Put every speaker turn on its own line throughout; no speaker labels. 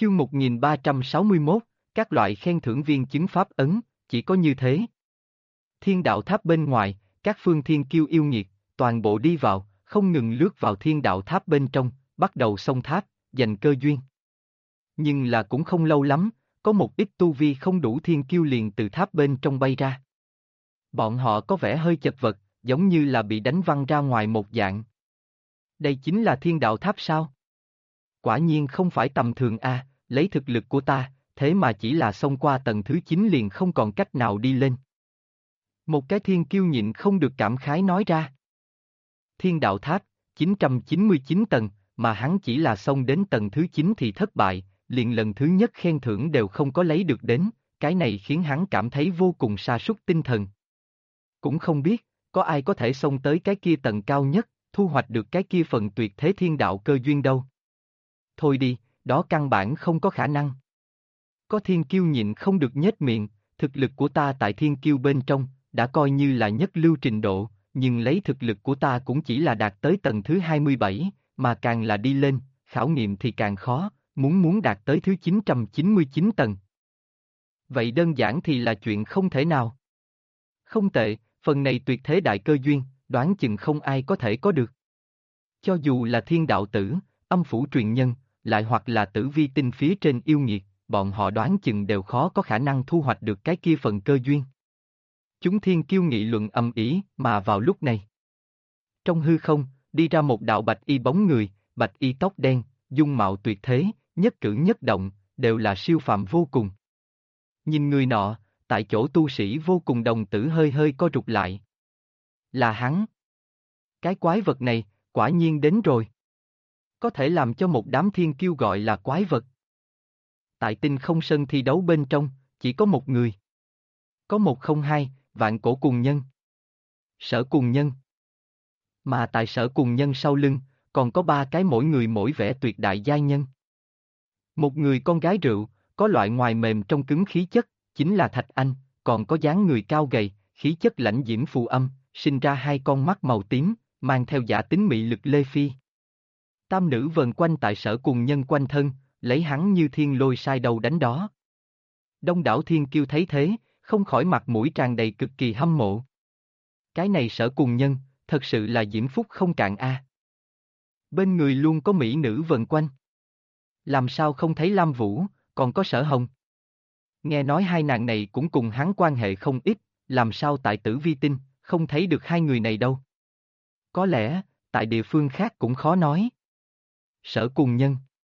Chương 1361, các loại khen thưởng viên chứng pháp ấn, chỉ có như thế. Thiên đạo tháp bên ngoài, các phương thiên kiêu yêu nghiệt, toàn bộ đi vào, không ngừng lướt vào thiên đạo tháp bên trong, bắt đầu xông tháp, giành cơ duyên. Nhưng là cũng không lâu lắm, có một ít tu vi không đủ thiên kiêu liền từ tháp bên trong bay ra. Bọn họ có vẻ hơi chật vật, giống như là bị đánh văng ra ngoài một dạng. Đây chính là thiên đạo tháp sao? Quả nhiên không phải tầm thường a, lấy thực lực của ta, thế mà chỉ là xông qua tầng thứ 9 liền không còn cách nào đi lên. Một cái thiên kiêu nhịn không được cảm khái nói ra. Thiên đạo tháp, 999 tầng, mà hắn chỉ là xông đến tầng thứ 9 thì thất bại, liền lần thứ nhất khen thưởng đều không có lấy được đến, cái này khiến hắn cảm thấy vô cùng sa sút tinh thần. Cũng không biết, có ai có thể xông tới cái kia tầng cao nhất, thu hoạch được cái kia phần tuyệt thế thiên đạo cơ duyên đâu. Thôi đi, đó căn bản không có khả năng. Có thiên kiêu nhịn không được nhếch miệng, thực lực của ta tại thiên kiêu bên trong, đã coi như là nhất lưu trình độ, nhưng lấy thực lực của ta cũng chỉ là đạt tới tầng thứ 27, mà càng là đi lên, khảo nghiệm thì càng khó, muốn đạt tới thứ 999 tầng. Vậy đơn giản thì là chuyện không thể nào. Không tệ, phần này tuyệt thế đại cơ duyên, đoán chừng không ai có thể có được. Cho dù là thiên đạo tử, âm phủ truyền nhân, lại hoặc là tử vi tinh phía trên yêu nghiệt, bọn họ đoán chừng đều khó có khả năng thu hoạch được cái kia phần cơ duyên. Chúng thiên kiêu nghị luận ầm ĩ, mà vào lúc này. Trong hư không, đi ra một đạo bạch y bóng người, bạch y tóc đen, dung mạo tuyệt thế, nhất cử nhất động, đều là siêu phàm vô cùng. Nhìn người nọ, tại chỗ tu sĩ vô cùng đồng tử hơi hơi co rụt lại. Là hắn. Cái quái vật này, quả nhiên đến rồi. Có thể làm cho một đám thiên kiêu gọi là quái vật. Tại tinh không sân thi đấu bên trong, chỉ có một người. Có 102, vạn cổ cùng nhân. Sở cùng nhân. Mà tại sở cùng nhân sau lưng, còn có 3 cái mỗi người mỗi vẻ tuyệt đại giai nhân. Một người con gái rượu, có loại ngoài mềm trong cứng khí chất, chính là Thạch Anh, còn có dáng người cao gầy, khí chất lãnh diễm phù âm, sinh ra 2 con mắt màu tím, mang theo giả tính mị lực Lê Phi. Tam nữ vần quanh tại sở cùng nhân quanh thân, lấy hắn như thiên lôi sai đầu đánh đó. Đông đảo thiên kiêu thấy thế, không khỏi mặt mũi tràn đầy cực kỳ hâm mộ. Cái này sở cùng nhân, thật sự là diễm phúc không cạn a. Bên người luôn có mỹ nữ vần quanh. Làm sao không thấy Lam Vũ, còn có Sở Hồng. Nghe nói hai nàng này cũng cùng hắn quan hệ không ít, làm sao tại Tử Vi Tinh, không thấy được hai người này đâu. Có lẽ, tại địa phương khác cũng khó nói. Sở cùng nhân.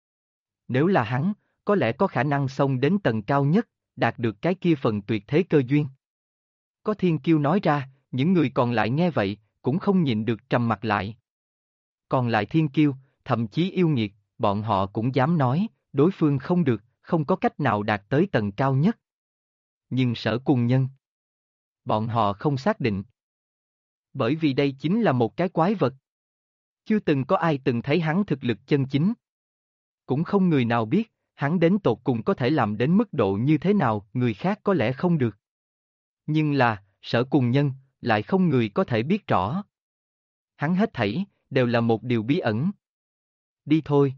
Nếu là hắn, có lẽ có khả năng xông đến tầng cao nhất, đạt được cái kia phần tuyệt thế cơ duyên. Có thiên kiêu nói ra, những người còn lại nghe vậy, cũng không nhịn được trầm mặt lại. Còn lại thiên kiêu, thậm chí yêu nghiệt, bọn họ cũng dám nói, đối phương không được, không có cách nào đạt tới tầng cao nhất. Nhưng sở cùng nhân, bọn họ không xác định. Bởi vì đây chính là một cái quái vật. Chưa từng có ai từng thấy hắn thực lực chân chính. Cũng không người nào biết, hắn đến tột cùng có thể làm đến mức độ như thế nào, người khác có lẽ không được. Nhưng là, sở cùng nhân, lại không người có thể biết rõ. Hắn hết thảy, đều là một điều bí ẩn. Đi thôi.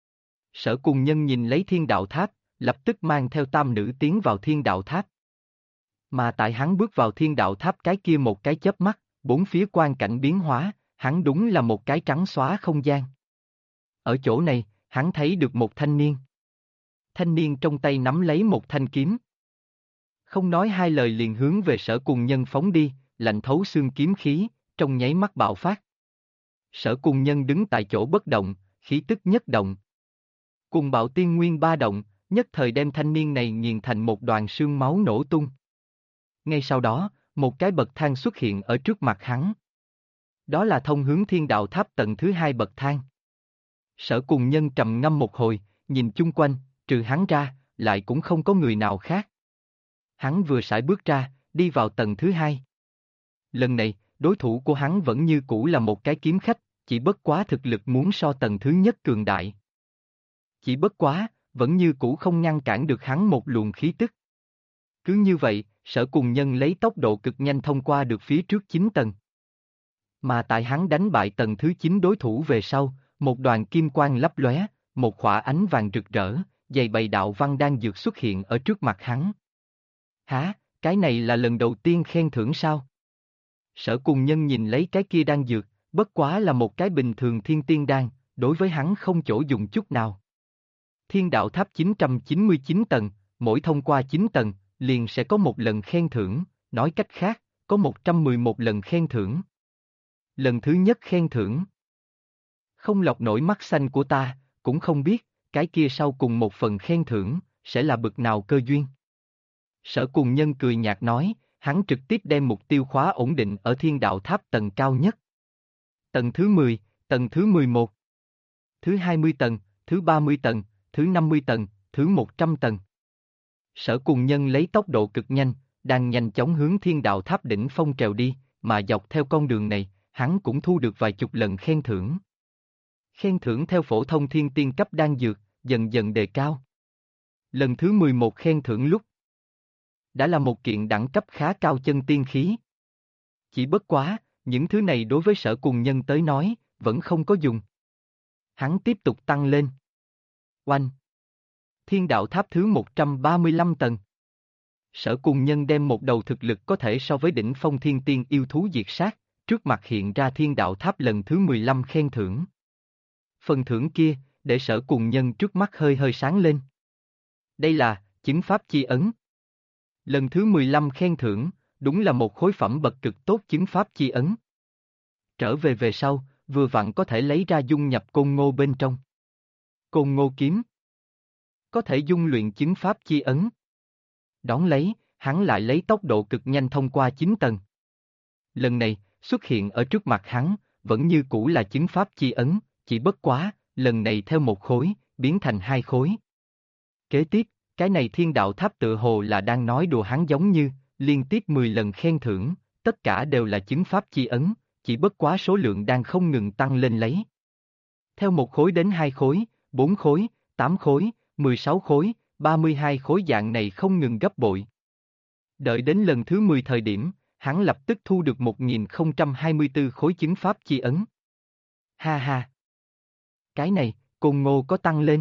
Sở cùng nhân nhìn lấy thiên đạo tháp, lập tức mang theo tam nữ tiến vào thiên đạo tháp. Mà tại hắn bước vào thiên đạo tháp cái kia một cái chớp mắt, bốn phía quang cảnh biến hóa, hắn đúng là một cái trắng xóa không gian. Ở chỗ này, hắn thấy được một thanh niên. Thanh niên trong tay nắm lấy một thanh kiếm. Không nói hai lời liền hướng về sở cùng nhân phóng đi, lạnh thấu xương kiếm khí, trong nháy mắt bạo phát. Sở cùng nhân đứng tại chỗ bất động, khí tức nhất động. Cùng bạo tiên nguyên ba động, nhất thời đem thanh niên này nghiền thành một đoàn sương máu nổ tung. Ngay sau đó, một cái bậc thang xuất hiện ở trước mặt hắn. Đó là thông hướng thiên đạo tháp tầng thứ 2 bậc thang. Sở cùng nhân trầm ngâm một hồi, nhìn chung quanh, trừ hắn ra, lại cũng không có người nào khác. Hắn vừa sải bước ra, đi vào tầng thứ 2. Lần này, đối thủ của hắn vẫn như cũ là một cái kiếm khách, chỉ bất quá thực lực muốn so tầng thứ nhất cường đại. Chỉ bất quá, vẫn như cũ không ngăn cản được hắn một luồng khí tức. Cứ như vậy, sở cùng nhân lấy tốc độ cực nhanh thông qua được phía trước 9 tầng. Mà tại hắn đánh bại tầng thứ 9 đối thủ về sau, một đoàn kim quang lấp lóe, một khỏa ánh vàng rực rỡ, dày bày đạo văn đang dược xuất hiện ở trước mặt hắn. Hả, cái này là lần đầu tiên khen thưởng sao? Sở Cùng Nhân nhìn lấy cái kia đan dược, bất quá là một cái bình thường thiên tiên đan, đối với hắn không chỗ dùng chút nào. Thiên đạo tháp 999 tầng, mỗi thông qua 9 tầng, liền sẽ có một lần khen thưởng, nói cách khác, có 111 lần khen thưởng. Lần thứ nhất khen thưởng. Không lọc nổi mắt xanh của ta, cũng không biết, cái kia sau cùng một phần khen thưởng, sẽ là bực nào cơ duyên. Sở Cùng Nhân cười nhạt nói, hắn trực tiếp đem mục tiêu khóa ổn định ở thiên đạo tháp tầng cao nhất. Tầng thứ 10, tầng thứ 11, thứ 20 tầng, thứ 30 tầng, thứ 50 tầng, thứ 100 tầng. Sở Cùng Nhân lấy tốc độ cực nhanh, đang nhanh chóng hướng thiên đạo tháp đỉnh phong trèo đi, mà dọc theo con đường này, hắn cũng thu được vài chục lần khen thưởng. Khen thưởng theo phổ thông thiên tiên cấp đan dược, dần dần đề cao. Lần thứ 11 khen thưởng lúc đã là một kiện đẳng cấp khá cao chân tiên khí. Chỉ bất quá, những thứ này đối với Sở Cùng Nhân tới nói, vẫn không có dùng. Hắn tiếp tục tăng lên. Oanh! Thiên đạo tháp thứ 135 tầng. Sở Cùng Nhân đem một đầu thực lực có thể so với đỉnh phong thiên tiên yêu thú diệt sát, trước mặt hiện ra thiên đạo tháp lần thứ 15 khen thưởng. Phần thưởng kia, để Sở Cùng Nhân trước mắt hơi hơi sáng lên. Đây là, chứng pháp chi ấn. Lần thứ 15 khen thưởng, đúng là một khối phẩm bậc cực tốt chứng pháp chi ấn. Trở về về sau, vừa vặn có thể lấy ra dung nhập côn ngô bên trong. Côn ngô kiếm. Có thể dung luyện chứng pháp chi ấn. Đón lấy, hắn lại lấy tốc độ cực nhanh thông qua 9 tầng. Lần này, xuất hiện ở trước mặt hắn, vẫn như cũ là chứng pháp chi ấn, chỉ bất quá, lần này theo một khối, biến thành hai khối. Kế tiếp, cái này thiên đạo tháp tự hồ là đang nói đùa hắn giống như, liên tiếp 10 lần khen thưởng, tất cả đều là chứng pháp chi ấn, chỉ bất quá số lượng đang không ngừng tăng lên lấy. Theo một khối đến 2 khối, 4 khối, 8 khối, 16 khối, 32 khối dạng này không ngừng gấp bội. Đợi đến lần thứ 10 thời điểm, hắn lập tức thu được 1024 khối chứng pháp chi ấn. Ha ha! Cái này, Côn Ngô có tăng lên.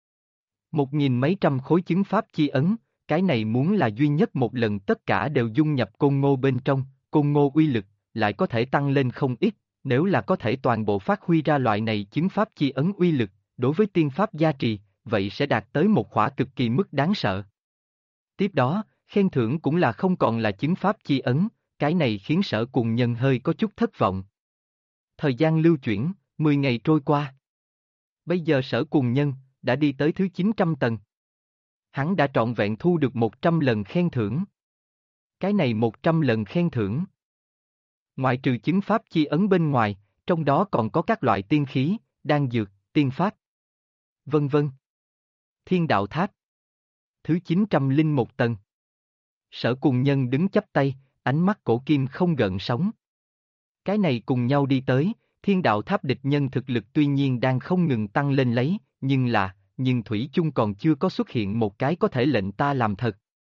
1000 mấy trăm khối chứng pháp chi ấn, cái này muốn là duy nhất một lần tất cả đều dung nhập Côn Ngô bên trong, Côn Ngô uy lực, lại có thể tăng lên không ít, nếu là có thể toàn bộ phát huy ra loại này chứng pháp chi ấn uy lực, đối với tiên pháp gia trì, vậy sẽ đạt tới một khỏa cực kỳ mức đáng sợ. Tiếp đó, khen thưởng cũng là không còn là chứng pháp chi ấn, cái này khiến Sở Cùng Nhân hơi có chút thất vọng. Thời gian lưu chuyển, 10 ngày trôi qua. Bây giờ Sở Cùng Nhân đã đi tới thứ 900 tầng. Hắn đã trọn vẹn thu được 100 lần khen thưởng. Cái này 100 lần khen thưởng. Ngoại trừ chứng pháp chi ấn bên ngoài, trong đó còn có các loại tiên khí, đan dược, tiên pháp, vân vân. Thiên đạo tháp. Thứ 901 tầng. Sở Cùng Nhân đứng chắp tay, ánh mắt cổ kim không gợn sóng. Cái này cùng nhau đi tới, thiên đạo tháp địch nhân thực lực tuy nhiên đang không ngừng tăng lên lấy, nhưng thủy chung còn chưa có xuất hiện một cái có thể lệnh ta làm thật.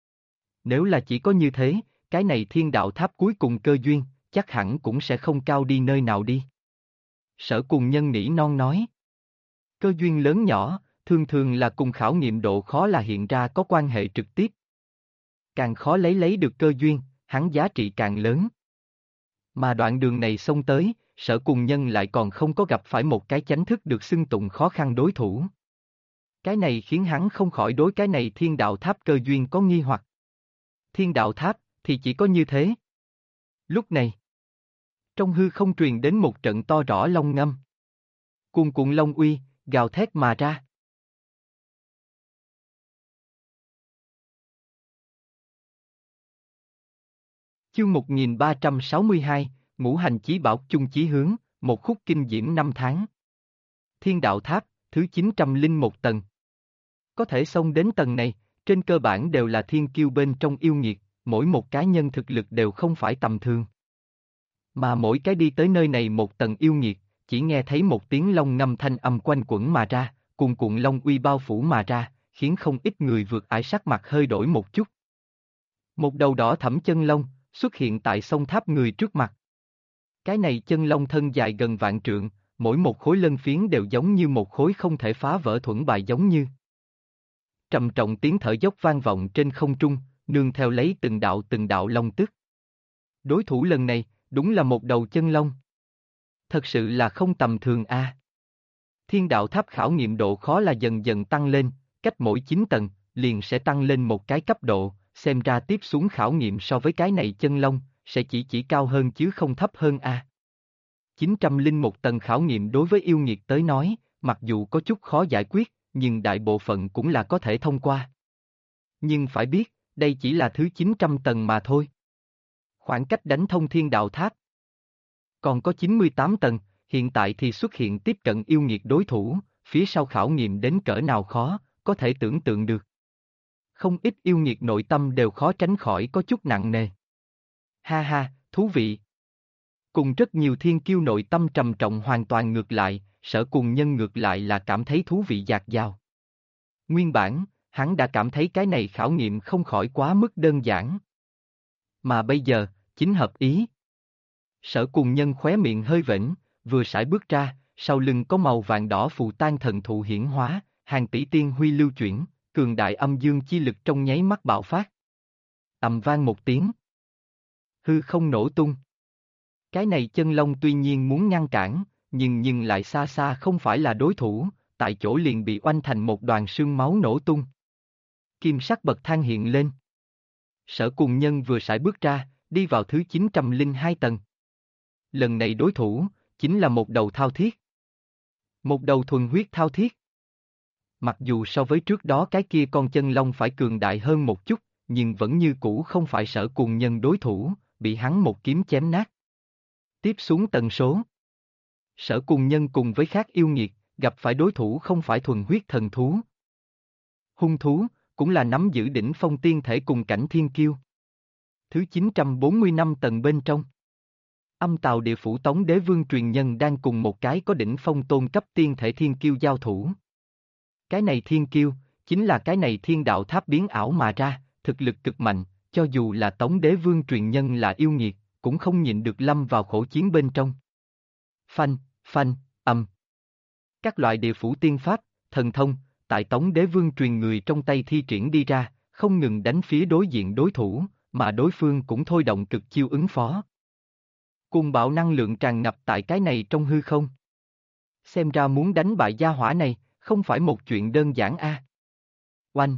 Nếu là chỉ có như thế, cái này thiên đạo tháp cuối cùng cơ duyên, chắc hẳn cũng sẽ không cao đi nơi nào đi. Sở Cùng Nhân nỉ non nói. Cơ duyên lớn nhỏ, thường thường là cùng khảo nghiệm độ khó là hiện ra có quan hệ trực tiếp. Càng khó lấy được cơ duyên, hắn giá trị càng lớn. Mà đoạn đường này xông tới, Sở Cùng Nhân lại còn không có gặp phải một cái chánh thức được xưng tụng khó khăn đối thủ. Cái này khiến hắn không khỏi đối cái này thiên đạo tháp cơ duyên có nghi hoặc. Thiên đạo tháp, thì chỉ có như thế. Lúc này, trong hư không truyền đến một trận to rõ long ngâm. Cuồn cuộn long uy, gào thét mà ra. Chương 1362, Ngũ Hành Chí Bảo chung chí hướng, một khúc kinh diễm năm tháng. Thiên đạo tháp, thứ 901 tầng. Có thể xông đến tầng này, trên cơ bản đều là thiên kiêu bên trong yêu nghiệt, mỗi một cá nhân thực lực đều không phải tầm thường. Mà mỗi cái đi tới nơi này một tầng yêu nghiệt, chỉ nghe thấy một tiếng long ngâm thanh âm quanh quẩn mà ra, cuồn cuộn long uy bao phủ mà ra, khiến không ít người vượt ải sắc mặt hơi đổi một chút. Một đầu đỏ thẫm chân long xuất hiện tại sông tháp người trước mặt. Cái này chân long thân dài gần vạn trượng, mỗi một khối lân phiến đều giống như một khối không thể phá vỡ thuẫn bài giống như. trầm trọng tiếng thở dốc vang vọng trên không trung, nương theo lấy từng đạo long tức. Đối thủ lần này, đúng là một đầu chân long. Thật sự là không tầm thường a. Thiên đạo tháp khảo nghiệm độ khó là dần dần tăng lên, cách mỗi 9 tầng, liền sẽ tăng lên một cái cấp độ, xem ra tiếp xuống khảo nghiệm so với cái này chân long, sẽ chỉ cao hơn chứ không thấp hơn a. 901 tầng khảo nghiệm đối với yêu nghiệt tới nói, mặc dù có chút khó giải quyết, nhưng đại bộ phận cũng là có thể thông qua. Nhưng phải biết, đây chỉ là thứ 900 tầng mà thôi. Khoảng cách đánh thông thiên đạo tháp. Còn có 98 tầng, hiện tại thì xuất hiện tiếp cận yêu nghiệt đối thủ, phía sau khảo nghiệm đến cỡ nào khó, có thể tưởng tượng được. Không ít yêu nghiệt nội tâm đều khó tránh khỏi có chút nặng nề. Ha ha, thú vị. Cùng rất nhiều thiên kiêu nội tâm trầm trọng hoàn toàn ngược lại, Sở Cùng Nhân ngược lại là cảm thấy thú vị dạt dào. Nguyên bản, hắn đã cảm thấy cái này khảo nghiệm không khỏi quá mức đơn giản. Mà bây giờ, chính hợp ý. Sở Cùng Nhân khóe miệng hơi vểnh, vừa sải bước ra, sau lưng có màu vàng đỏ phù tan thần thụ hiển hóa, hàng tỷ tiên huy lưu chuyển, cường đại âm dương chi lực trong nháy mắt bạo phát. Ầm vang một tiếng. Hư không nổ tung. Cái này chân long tuy nhiên muốn ngăn cản, nhưng lại xa xa không phải là đối thủ, tại chỗ liền bị oanh thành một đoàn sương máu nổ tung. Kim sắc bậc thang hiện lên. Sở Cùng Nhân vừa sải bước ra, đi vào thứ 902 tầng. Lần này đối thủ, chính là một đầu thao thiết. Một đầu thuần huyết thao thiết. Mặc dù so với trước đó cái kia con chân long phải cường đại hơn một chút, nhưng vẫn như cũ không phải Sở Cùng Nhân đối thủ, bị hắn một kiếm chém nát. Tiếp xuống tần số. Sở Cùng Nhân cùng với khác yêu nghiệt, gặp phải đối thủ không phải thuần huyết thần thú. Hung thú, cũng là nắm giữ đỉnh phong tiên thể cùng cảnh thiên kiêu. Thứ 945 tầng bên trong. Âm Tào Địa Phủ Tống Đế Vương truyền nhân đang cùng một cái có đỉnh phong tôn cấp tiên thể thiên kiêu giao thủ. Cái này thiên kiêu, chính là cái này thiên đạo tháp biến ảo mà ra, thực lực cực mạnh, cho dù là Tống Đế Vương truyền nhân là yêu nghiệt, cũng không nhịn được lâm vào khổ chiến bên trong. Phanh, phanh, âm. Các loại địa phủ tiên pháp, thần thông, tại Tống Đế Vương truyền người trong tay thi triển đi ra, không ngừng đánh phía đối diện đối thủ, mà đối phương cũng thôi động cực chiêu ứng phó. Cùng bạo năng lượng tràn ngập tại cái này trong hư không. Xem ra muốn đánh bại gia hỏa này, không phải một chuyện đơn giản a. Oanh.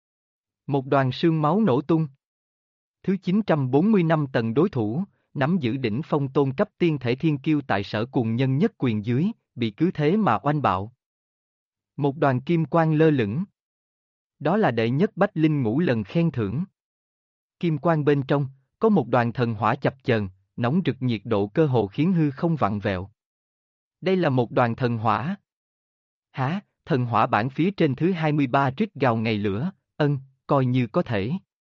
Một đoàn sương máu nổ tung. Thứ 945 tầng đối thủ, nắm giữ đỉnh phong tôn cấp tiên thể thiên kiêu tại Sở Cùng Nhân nhất quyền dưới, bị cứ thế mà oanh bạo. Một đoàn kim quang lơ lửng. Đó là đệ nhất Bách Linh ngũ lần khen thưởng. Kim quang bên trong, có một đoàn thần hỏa chập chờn, nóng rực nhiệt độ cơ hồ khiến hư không vặn vẹo. Đây là một đoàn thần hỏa. Hả, thần hỏa bản phía trên thứ 23 rít gào ngày lửa, coi như có thể.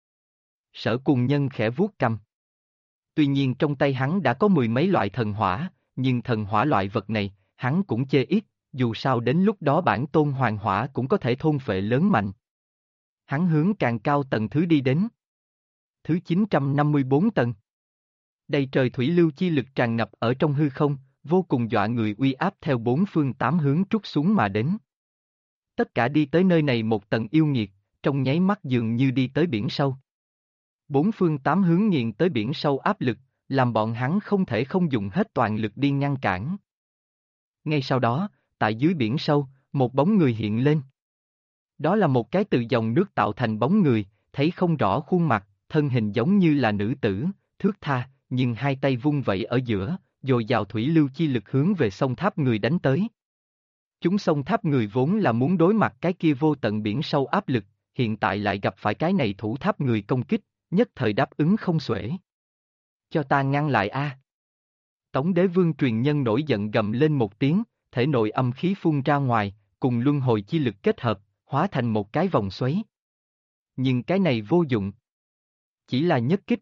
Sở Cùng Nhân khẽ vuốt cằm. Tuy nhiên trong tay hắn đã có mười mấy loại thần hỏa, nhưng thần hỏa loại vật này, hắn cũng chê ít, dù sao đến lúc đó bản tôn hoàng hỏa cũng có thể thôn phệ lớn mạnh. Hắn hướng càng cao tầng thứ đi đến. Thứ 954 tầng. Đầy trời thủy lưu chi lực tràn ngập ở trong hư không, vô cùng dọa người uy áp theo bốn phương tám hướng trút xuống mà đến. Tất cả đi tới nơi này một tầng yêu nghiệt, trong nháy mắt dường như đi tới biển sâu. Bốn phương tám hướng nghiền tới biển sâu áp lực, làm bọn hắn không thể không dùng hết toàn lực đi ngăn cản. Ngay sau đó, tại dưới biển sâu, một bóng người hiện lên. Đó là một cái từ dòng nước tạo thành bóng người, thấy không rõ khuôn mặt, thân hình giống như là nữ tử, thướt tha, nhưng hai tay vung vẩy ở giữa, dồi dào thủy lưu chi lực hướng về sông tháp người đánh tới. Chúng sông tháp người vốn là muốn đối mặt cái kia vô tận biển sâu áp lực, hiện tại lại gặp phải cái này thủ tháp người công kích, nhất thời đáp ứng không xuể. Cho ta ngăn lại a! Tống Đế Vương truyền nhân nổi giận gầm lên một tiếng, thể nội âm khí phun ra ngoài, cùng luân hồi chi lực kết hợp, hóa thành một cái vòng xoáy. Nhưng cái này vô dụng. Chỉ là nhất kích.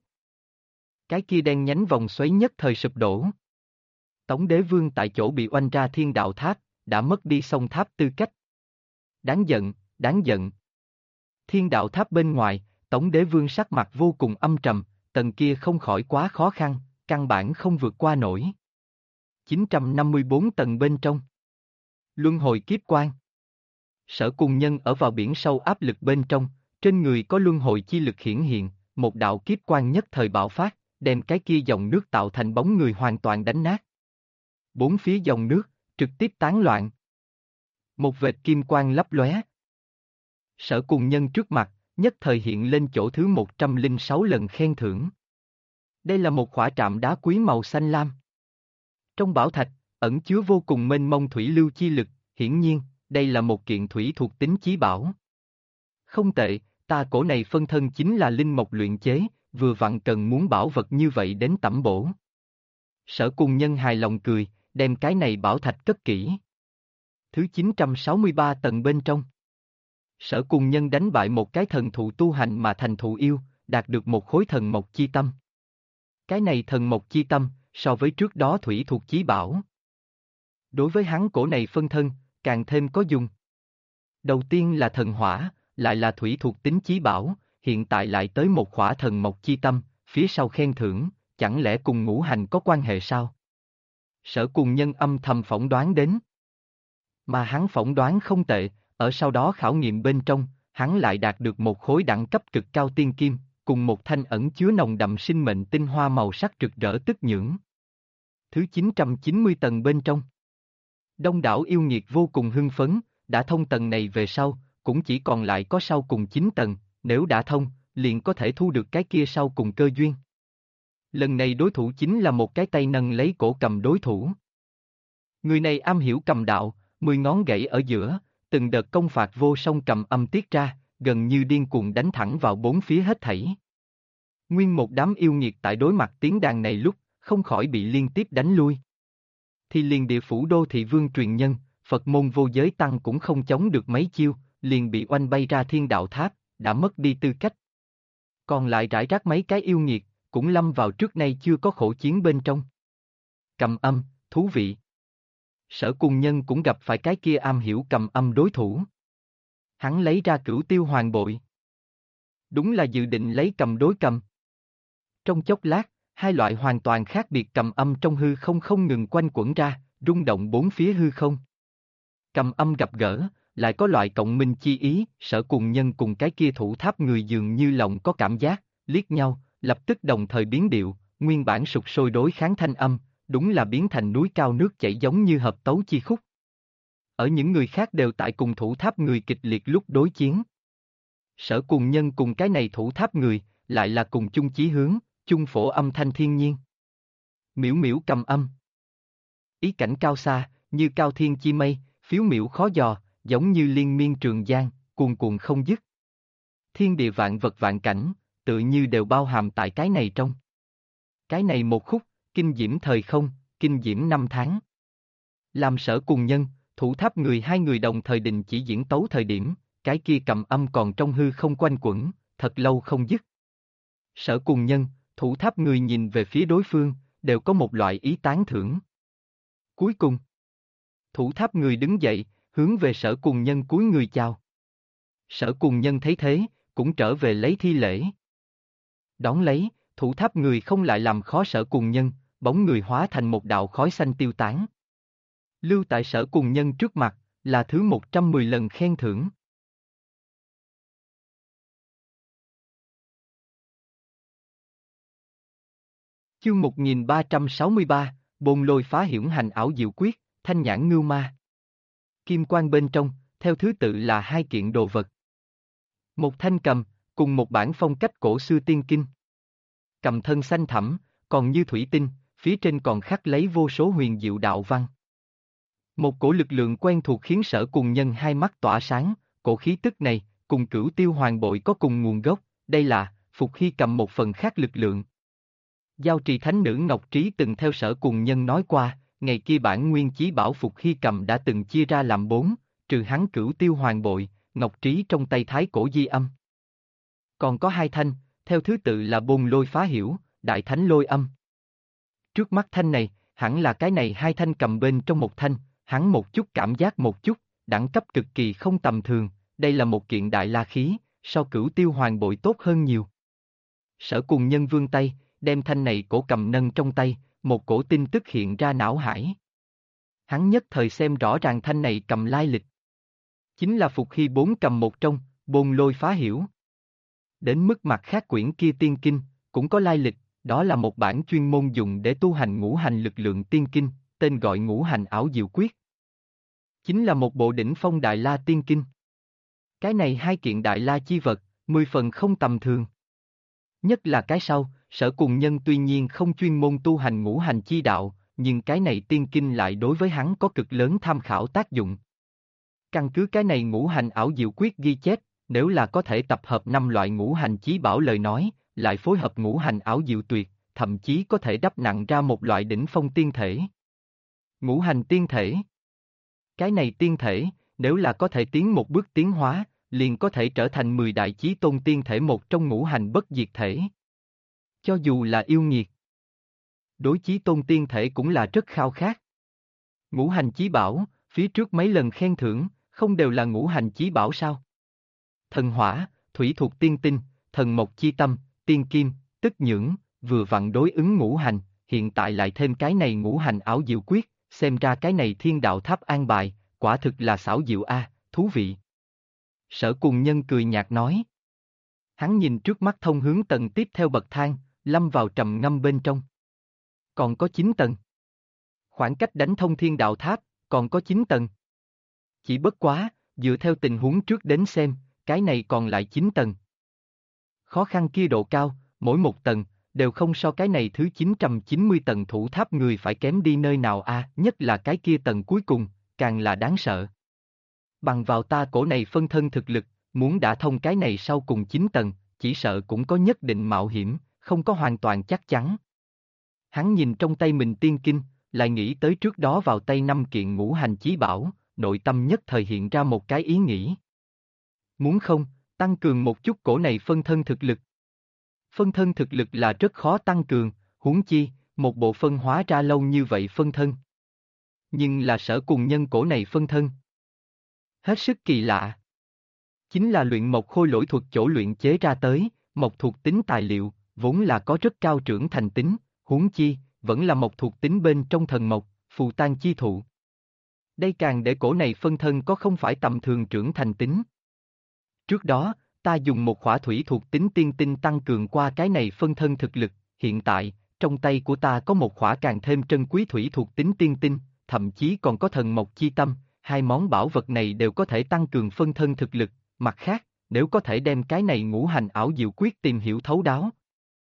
Cái kia đen nhánh vòng xoáy nhất thời sụp đổ. Tống Đế Vương tại chỗ bị oanh ra thiên đạo tháp, đã mất đi sông tháp tư cách. Đáng giận, đáng giận. Thiên đạo tháp bên ngoài, Tống Đế Vương sắc mặt vô cùng âm trầm, tầng kia không khỏi quá khó khăn, căn bản không vượt qua nổi. 954 tầng bên trong. Luân hồi kiếp quan. Sở Cùng Nhân ở vào biển sâu áp lực bên trong, trên người có luân hồi chi lực hiển hiện, một đạo kiếp quang nhất thời bạo phát, đem cái kia dòng nước tạo thành bóng người hoàn toàn đánh nát. Bốn phía dòng nước, trực tiếp tán loạn. Một vệt kim quang lấp lóe. Sở Cùng Nhân trước mặt, nhất thời hiện lên chỗ thứ 106 lần khen thưởng. Đây là một khỏa trạm đá quý màu xanh lam. Trong bảo thạch, ẩn chứa vô cùng mênh mông thủy lưu chi lực, hiển nhiên, đây là một kiện thủy thuộc tính chí bảo. Không tệ, ta cổ này phân thân chính là linh mộc luyện chế, vừa vặn cần muốn bảo vật như vậy đến tẩm bổ. Sở Cùng Nhân hài lòng cười, đem cái này bảo thạch cất kỹ. Thứ 963 tầng bên trong. Sở Cùng Nhân đánh bại một cái thần thụ tu hành mà thành thụ yêu, đạt được một khối thần mộc chi tâm. Cái này thần mộc chi tâm, so với trước đó thủy thuộc chí bảo. Đối với hắn cổ này phân thân, càng thêm có dùng. Đầu tiên là thần hỏa, lại là thủy thuộc tính chí bảo, hiện tại lại tới một khỏa thần mộc chi tâm, phía sau khen thưởng, chẳng lẽ cùng ngũ hành có quan hệ sao? Sở Cùng Nhân âm thầm phỏng đoán đến. Mà hắn phỏng đoán không tệ, ở sau đó khảo nghiệm bên trong, hắn lại đạt được một khối đẳng cấp cực cao tiên kim, cùng một thanh ẩn chứa nồng đậm sinh mệnh tinh hoa màu sắc rực rỡ tức nhưỡng. Thứ 990 tầng bên trong. Đông đảo yêu nghiệt vô cùng hưng phấn, đã thông tầng này về sau, cũng chỉ còn lại có sau cùng 9 tầng, nếu đã thông, liền có thể thu được cái kia sau cùng cơ duyên. Lần này đối thủ chính là một cái tay nâng lấy cổ cầm đối thủ. Người này am hiểu cầm đạo, 10 ngón gãy ở giữa, từng đợt công phạt vô song cầm âm tiết ra, gần như điên cuồng đánh thẳng vào bốn phía hết thảy. Nguyên một đám yêu nghiệt tại đối mặt tiếng đàn này lúc, không khỏi bị liên tiếp đánh lui. Thì liền địa phủ đô thị vương truyền nhân, Phật môn vô giới tăng cũng không chống được mấy chiêu, liền bị oanh bay ra thiên đạo tháp, đã mất đi tư cách. Còn lại rải rác mấy cái yêu nghiệt, cũng lâm vào trước nay chưa có khổ chiến bên trong. Cầm âm, thú vị. Sở Cùng Nhân cũng gặp phải cái kia am hiểu cầm âm đối thủ. Hắn lấy ra Cửu Tiêu Hoàng Bội. Đúng là dự định lấy cầm đối cầm. Trong chốc lát, hai loại hoàn toàn khác biệt cầm âm trong hư không không ngừng quanh quẩn ra, rung động bốn phía hư không. Cầm âm gặp gỡ, lại có loại cộng minh chi ý, Sở Cùng Nhân cùng cái kia thủ tháp người dường như lòng có cảm giác, liếc nhau, lập tức đồng thời biến điệu, nguyên bản sục sôi đối kháng thanh âm, đúng là biến thành núi cao nước chảy giống như hợp tấu chi khúc. Ở những người khác đều tại cùng thủ tháp người kịch liệt lúc đối chiến. Sở Cùng Nhân cùng cái này thủ tháp người, lại là cùng chung chí hướng, chung phổ âm thanh thiên nhiên. Miễu miễu cầm âm. Ý cảnh cao xa, như cao thiên chi mây, phiếu miễu khó dò, giống như liên miên trường giang, cuồn cuộn không dứt. Thiên địa vạn vật vạn cảnh, tự như đều bao hàm tại cái này trong. Cái này một khúc, kinh diễm thời không, kinh diễm năm tháng. Làm Sở Cùng Nhân, thủ tháp người hai người đồng thời đình chỉ diễn tấu thời điểm, cái kia cầm âm còn trong hư không quanh quẩn, thật lâu không dứt. Sở Cùng Nhân, thủ tháp người nhìn về phía đối phương, đều có một loại ý tán thưởng. Cuối cùng, thủ tháp người đứng dậy, hướng về Sở Cùng Nhân cúi người chào. Sở Cùng Nhân thấy thế, cũng trở về lấy thi lễ. Đón lấy, thủ tháp người không lại làm khó Sở Cùng Nhân, bóng người hóa thành một đạo khói xanh tiêu tán. Lưu tại Sở Cùng Nhân trước mặt, là thứ 110 lần khen thưởng. Chương 1363, Bồn Lôi Phá Hiển Hành Ảo Diệu Quyết, Thanh Nhãn Ngưu Ma. Kim quang bên trong, theo thứ tự là hai kiện đồ vật. Một thanh cầm, cùng một bản phong cách cổ xưa tiên kinh. Cầm thân xanh thẳm, còn như thủy tinh, phía trên còn khắc lấy vô số huyền diệu đạo văn. Một cổ lực lượng quen thuộc khiến Sở Cùng Nhân hai mắt tỏa sáng, cổ khí tức này, cùng Cửu Tiêu Hoàng Bội có cùng nguồn gốc, đây là, Phục Hy cầm một phần khác lực lượng. Giao trì thánh nữ Ngọc Trí từng theo Sở Cùng Nhân nói qua, ngày kia bản nguyên chí bảo Phục Hy cầm đã từng chia ra làm 4, trừ hắn Cửu Tiêu Hoàng Bội, Ngọc Trí trong tay thái cổ di âm. Còn có hai thanh, theo thứ tự là Bồn Lôi Phá Hiểu, Đại Thánh Lôi Âm. Trước mắt thanh này, hẳn là cái này hai thanh cầm bên trong một thanh, hắn một chút cảm giác một chút, đẳng cấp cực kỳ không tầm thường, đây là một kiện đại la khí, so Cửu Tiêu Hoàng Bội tốt hơn nhiều. Sở Cùng Nhân vươn tay, đem thanh này cổ cầm nâng trong tay, một cổ tin tức hiện ra não hải. Hắn nhất thời xem rõ ràng thanh này cầm lai lịch. Chính là Phục Hy 4 cầm một trong, Bôn Lôi Phá Hiểu. Đến mức mặt khác quyển kia tiên kinh, cũng có lai lịch, đó là một bản chuyên môn dùng để tu hành ngũ hành lực lượng tiên kinh, tên gọi Ngũ Hành Ảo Diệu Quyết. Chính là một bộ đỉnh phong Đại La tiên kinh. Cái này hai kiện Đại La chi vật, 10 phần không tầm thường. Nhất là cái sau, Sở Cùng Nhân tuy nhiên không chuyên môn tu hành ngũ hành chi đạo, nhưng cái này tiên kinh lại đối với hắn có cực lớn tham khảo tác dụng. Căn cứ cái này ngũ hành ảo diệu quyết ghi chép, nếu là có thể tập hợp 5 loại ngũ hành chí bảo lời nói, lại phối hợp ngũ hành ảo diệu tuyệt, thậm chí có thể đắp nặng ra một loại đỉnh phong tiên thể. Ngũ hành tiên thể. Cái này tiên thể, nếu là có thể tiến một bước tiến hóa, liền có thể trở thành 10 đại chí tôn tiên thể một trong ngũ hành bất diệt thể. Cho dù là yêu nghiệt, đối chí tôn tiên thể cũng là rất khao khát. Ngũ hành chí bảo, phía trước mấy lần khen thưởng, không đều là ngũ hành chí bảo sao? Thần hỏa, thủy thuộc tiên tinh, thần mộc chi tâm, tiên kim, tức nhưỡng, vừa vặn đối ứng ngũ hành, hiện tại lại thêm cái này ngũ hành ảo diệu quyết, xem ra cái này thiên đạo tháp an bài, quả thực là xảo diệu a, thú vị. Sở Cùng Nhân cười nhạt nói. Hắn nhìn trước mắt thông hướng tầng tiếp theo bậc thang, lâm vào trầm ngâm bên trong. Còn có 9 tầng. Khoảng cách đánh thông thiên đạo tháp, còn có 9 tầng. Chỉ bất quá, dựa theo tình huống trước đến xem, cái này còn lại 9 tầng. Khó khăn kia độ cao, mỗi một tầng, đều không so cái này thứ 990 tầng thủ tháp người phải kém đi nơi nào a, nhất là cái kia tầng cuối cùng, càng là đáng sợ. Bằng vào ta cổ này phân thân thực lực, muốn đả thông cái này sau cùng 9 tầng, chỉ sợ cũng có nhất định mạo hiểm, không có hoàn toàn chắc chắn. Hắn nhìn trong tay mình tiên kinh, lại nghĩ tới trước đó vào tay 5 kiện ngũ hành chí bảo, nội tâm nhất thời hiện ra một cái ý nghĩ. Muốn không, tăng cường một chút cổ này phân thân thực lực. Phân thân thực lực là rất khó tăng cường, huống chi, một bộ phân hóa ra lâu như vậy phân thân. Nhưng là Sở Cùng Nhân cổ này phân thân. Hết sức kỳ lạ. Chính là luyện mộc khôi lỗi thuật chỗ luyện chế ra tới, mộc thuộc tính tài liệu, vốn là có rất cao trưởng thành tính, huống chi, vẫn là mộc thuộc tính bên trong thần mộc, phù tan chi thụ. Đây càng để cổ này phân thân có không phải tầm thường trưởng thành tính. Trước đó, ta dùng một khỏa thủy thuộc tính tiên tinh tăng cường qua cái này phân thân thực lực, hiện tại, trong tay của ta có một khỏa càng thêm trân quý thủy thuộc tính tiên tinh, thậm chí còn có thần mộc chi tâm, hai món bảo vật này đều có thể tăng cường phân thân thực lực, mặt khác, nếu có thể đem cái này ngũ hành ảo diệu quyết tìm hiểu thấu đáo.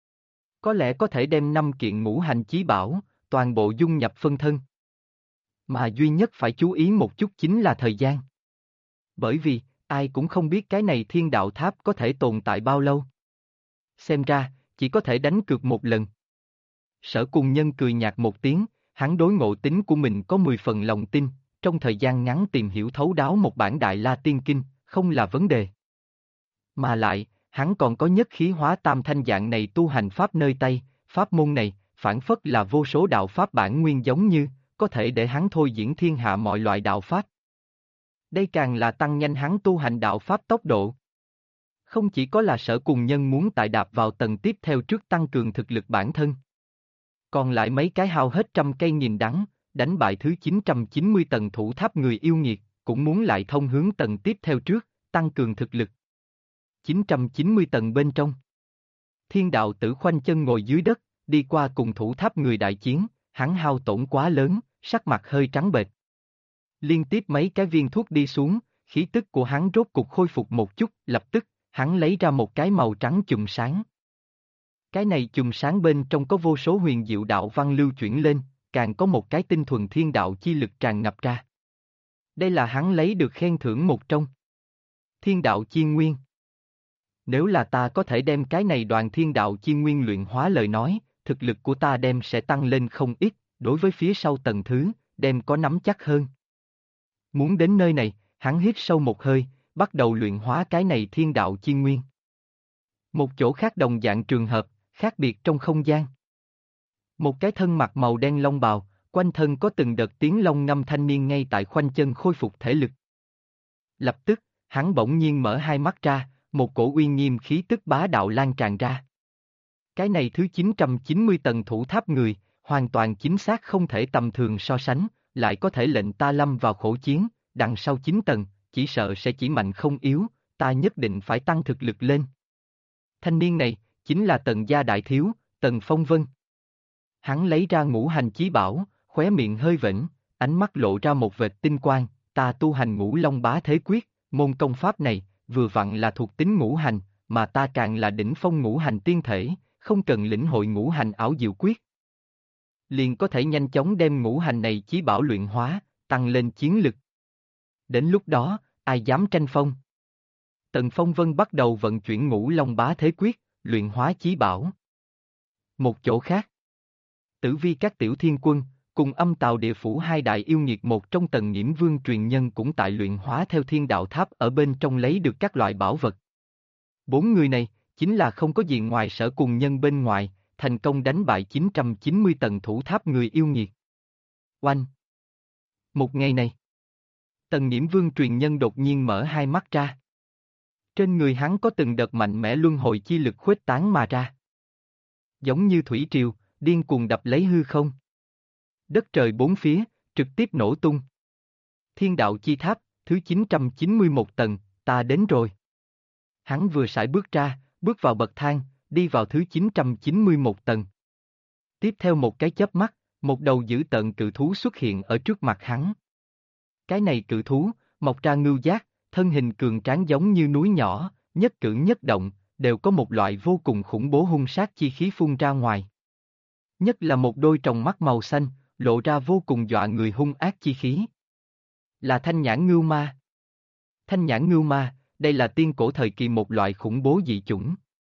Có lẽ có thể đem 5 kiện ngũ hành chí bảo, toàn bộ dung nhập phân thân. Mà duy nhất phải chú ý một chút chính là thời gian. Bởi vì, ai cũng không biết cái này thiên đạo tháp có thể tồn tại bao lâu. Xem ra, chỉ có thể đánh cược một lần. Sở Cùng Nhân cười nhạt một tiếng, hắn đối ngộ tính của mình có 10 phần lòng tin, trong thời gian ngắn tìm hiểu thấu đáo một bản Đại La Tiên Kinh, không là vấn đề. Mà lại, hắn còn có nhất khí hóa tam thanh dạng này tu hành pháp nơi tay, pháp môn này, phản phất là vô số đạo pháp bản nguyên giống như, có thể để hắn thôi diễn thiên hạ mọi loại đạo pháp. Đây càng là tăng nhanh hắn tu hành đạo pháp tốc độ. Không chỉ có là Sở Cùng Nhân muốn tại đạp vào tầng tiếp theo trước tăng cường thực lực bản thân. Còn lại mấy cái hao hết trăm cây nghìn đắng, đánh bại thứ 990 tầng thủ tháp người yêu nghiệt, cũng muốn lại thông hướng tầng tiếp theo trước, tăng cường thực lực. 990 tầng bên trong. Thiên đạo tử khoanh chân ngồi dưới đất, đi qua cùng thủ tháp người đại chiến, hắn hao tổn quá lớn, sắc mặt hơi trắng bệch. Liên tiếp mấy cái viên thuốc đi xuống, khí tức của hắn rốt cục khôi phục một chút, lập tức, hắn lấy ra một cái màu trắng chùm sáng. Cái này chùm sáng bên trong có vô số huyền diệu đạo văn lưu chuyển lên, càng có một cái tinh thuần thiên đạo chi lực tràn ngập ra. Đây là hắn lấy được khen thưởng một trong. Thiên đạo chi nguyên. Nếu là ta có thể đem cái này đoàn thiên đạo chi nguyên luyện hóa lời nói, thực lực của ta đem sẽ tăng lên không ít, đối với phía sau tầng thứ, đem có nắm chắc hơn. Muốn đến nơi này, hắn hít sâu một hơi, bắt đầu luyện hóa cái này thiên đạo chi nguyên. Một chỗ khác đồng dạng trường hợp, khác biệt trong không gian. Một cái thân mặc màu đen long bào, quanh thân có từng đợt tiếng long ngâm thanh niên ngay tại khoanh chân khôi phục thể lực. Lập tức, hắn bỗng nhiên mở hai mắt ra, một cổ uy nghiêm khí tức bá đạo lan tràn ra. Cái này thứ 990 tầng thủ tháp người, hoàn toàn chính xác không thể tầm thường so sánh, lại có thể lệnh ta lâm vào khổ chiến, đằng sau 9 tầng, chỉ sợ sẽ chỉ mạnh không yếu, ta nhất định phải tăng thực lực lên. Thanh niên này, chính là Tần gia đại thiếu, Tần Phong Vân. Hắn lấy ra ngũ hành chí bảo, khóe miệng hơi vểnh, ánh mắt lộ ra một vệt tinh quang, ta tu hành Ngũ Long Bá Thế Quyết, môn công pháp này, vừa vặn là thuộc tính ngũ hành, mà ta càng là đỉnh phong ngũ hành tiên thể, không cần lĩnh hội ngũ hành ảo diệu quyết. Liền có thể nhanh chóng đem ngũ hành này chí bảo luyện hóa, tăng lên chiến lực. Đến lúc đó, ai dám tranh phong? Tần Phong Vân bắt đầu vận chuyển Ngũ Long Bá Thế Quyết, luyện hóa chí bảo. Một chỗ khác, Tử Vi các tiểu thiên quân, cùng Âm Tào Địa Phủ hai đại yêu nghiệt một trong Tần Nghiễm Vương truyền nhân cũng tại luyện hóa theo Thiên Đạo Tháp ở bên trong lấy được các loại bảo vật. Bốn người này, chính là không có gì ngoài Sở cùng nhân bên ngoài, thành công đánh bại 990 tầng thủ tháp người yêu nghiệt. Oanh! Một ngày này, Tần Nghiễm Vương truyền nhân đột nhiên mở hai mắt ra. Trên người hắn có từng đợt mạnh mẽ luân hồi chi lực khuếch tán mà ra. Giống như thủy triều, điên cuồng đập lấy hư không. Đất trời bốn phía, trực tiếp nổ tung. Thiên đạo chi tháp, thứ 991 tầng, ta đến rồi. Hắn vừa sải bước ra, bước vào bậc thang, đi vào thứ 991 tầng. Tiếp theo một cái chớp mắt, một đầu dữ tợn cự thú xuất hiện ở trước mặt hắn. Cái này cự thú, mọc ra ngưu giác, thân hình cường tráng giống như núi nhỏ, nhất cử nhất động, đều có một loại vô cùng khủng bố hung sát chi khí phun ra ngoài. Nhất là một đôi tròng mắt màu xanh, lộ ra vô cùng dọa người hung ác chi khí. Là thanh nhãn ngưu ma. Thanh nhãn ngưu ma, đây là tiên cổ thời kỳ một loại khủng bố dị chủng.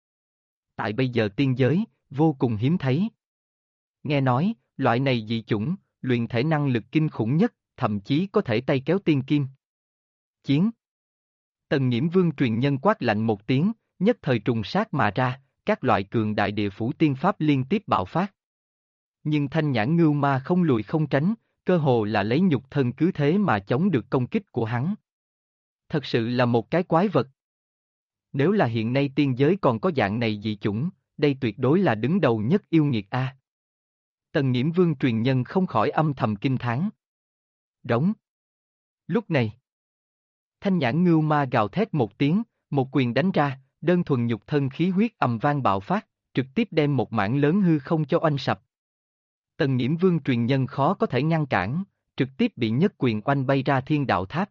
Tại bây giờ tiên giới, vô cùng hiếm thấy. Nghe nói, loại này dị chủng, luyện thể năng lực kinh khủng nhất, thậm chí có thể tay kéo tiên kim. Chiến. Tần Nghiễm Vương truyền nhân quát lạnh một tiếng, nhất thời trùng sát mà ra, các loại cường đại địa phủ tiên pháp liên tiếp bạo phát. Nhưng thanh nhãn ngưu ma không lùi không tránh, cơ hồ là lấy nhục thân cứ thế mà chống được công kích của hắn. Thật sự là một cái quái vật. Nếu là hiện nay tiên giới còn có dạng này dị chủng, đây tuyệt đối là đứng đầu nhất yêu nghiệt a. Tần Nghiễm Vương truyền nhân không khỏi âm thầm kinh thán. Đống. Lúc này, thanh nhãn ngưu ma gào thét một tiếng, một quyền đánh ra, đơn thuần nhục thân khí huyết ầm vang bạo phát, trực tiếp đem một mảng lớn hư không cho oanh sập. Tần Nghiễm Vương truyền nhân khó có thể ngăn cản, trực tiếp bị nhất quyền oanh bay ra Thiên Đạo Tháp.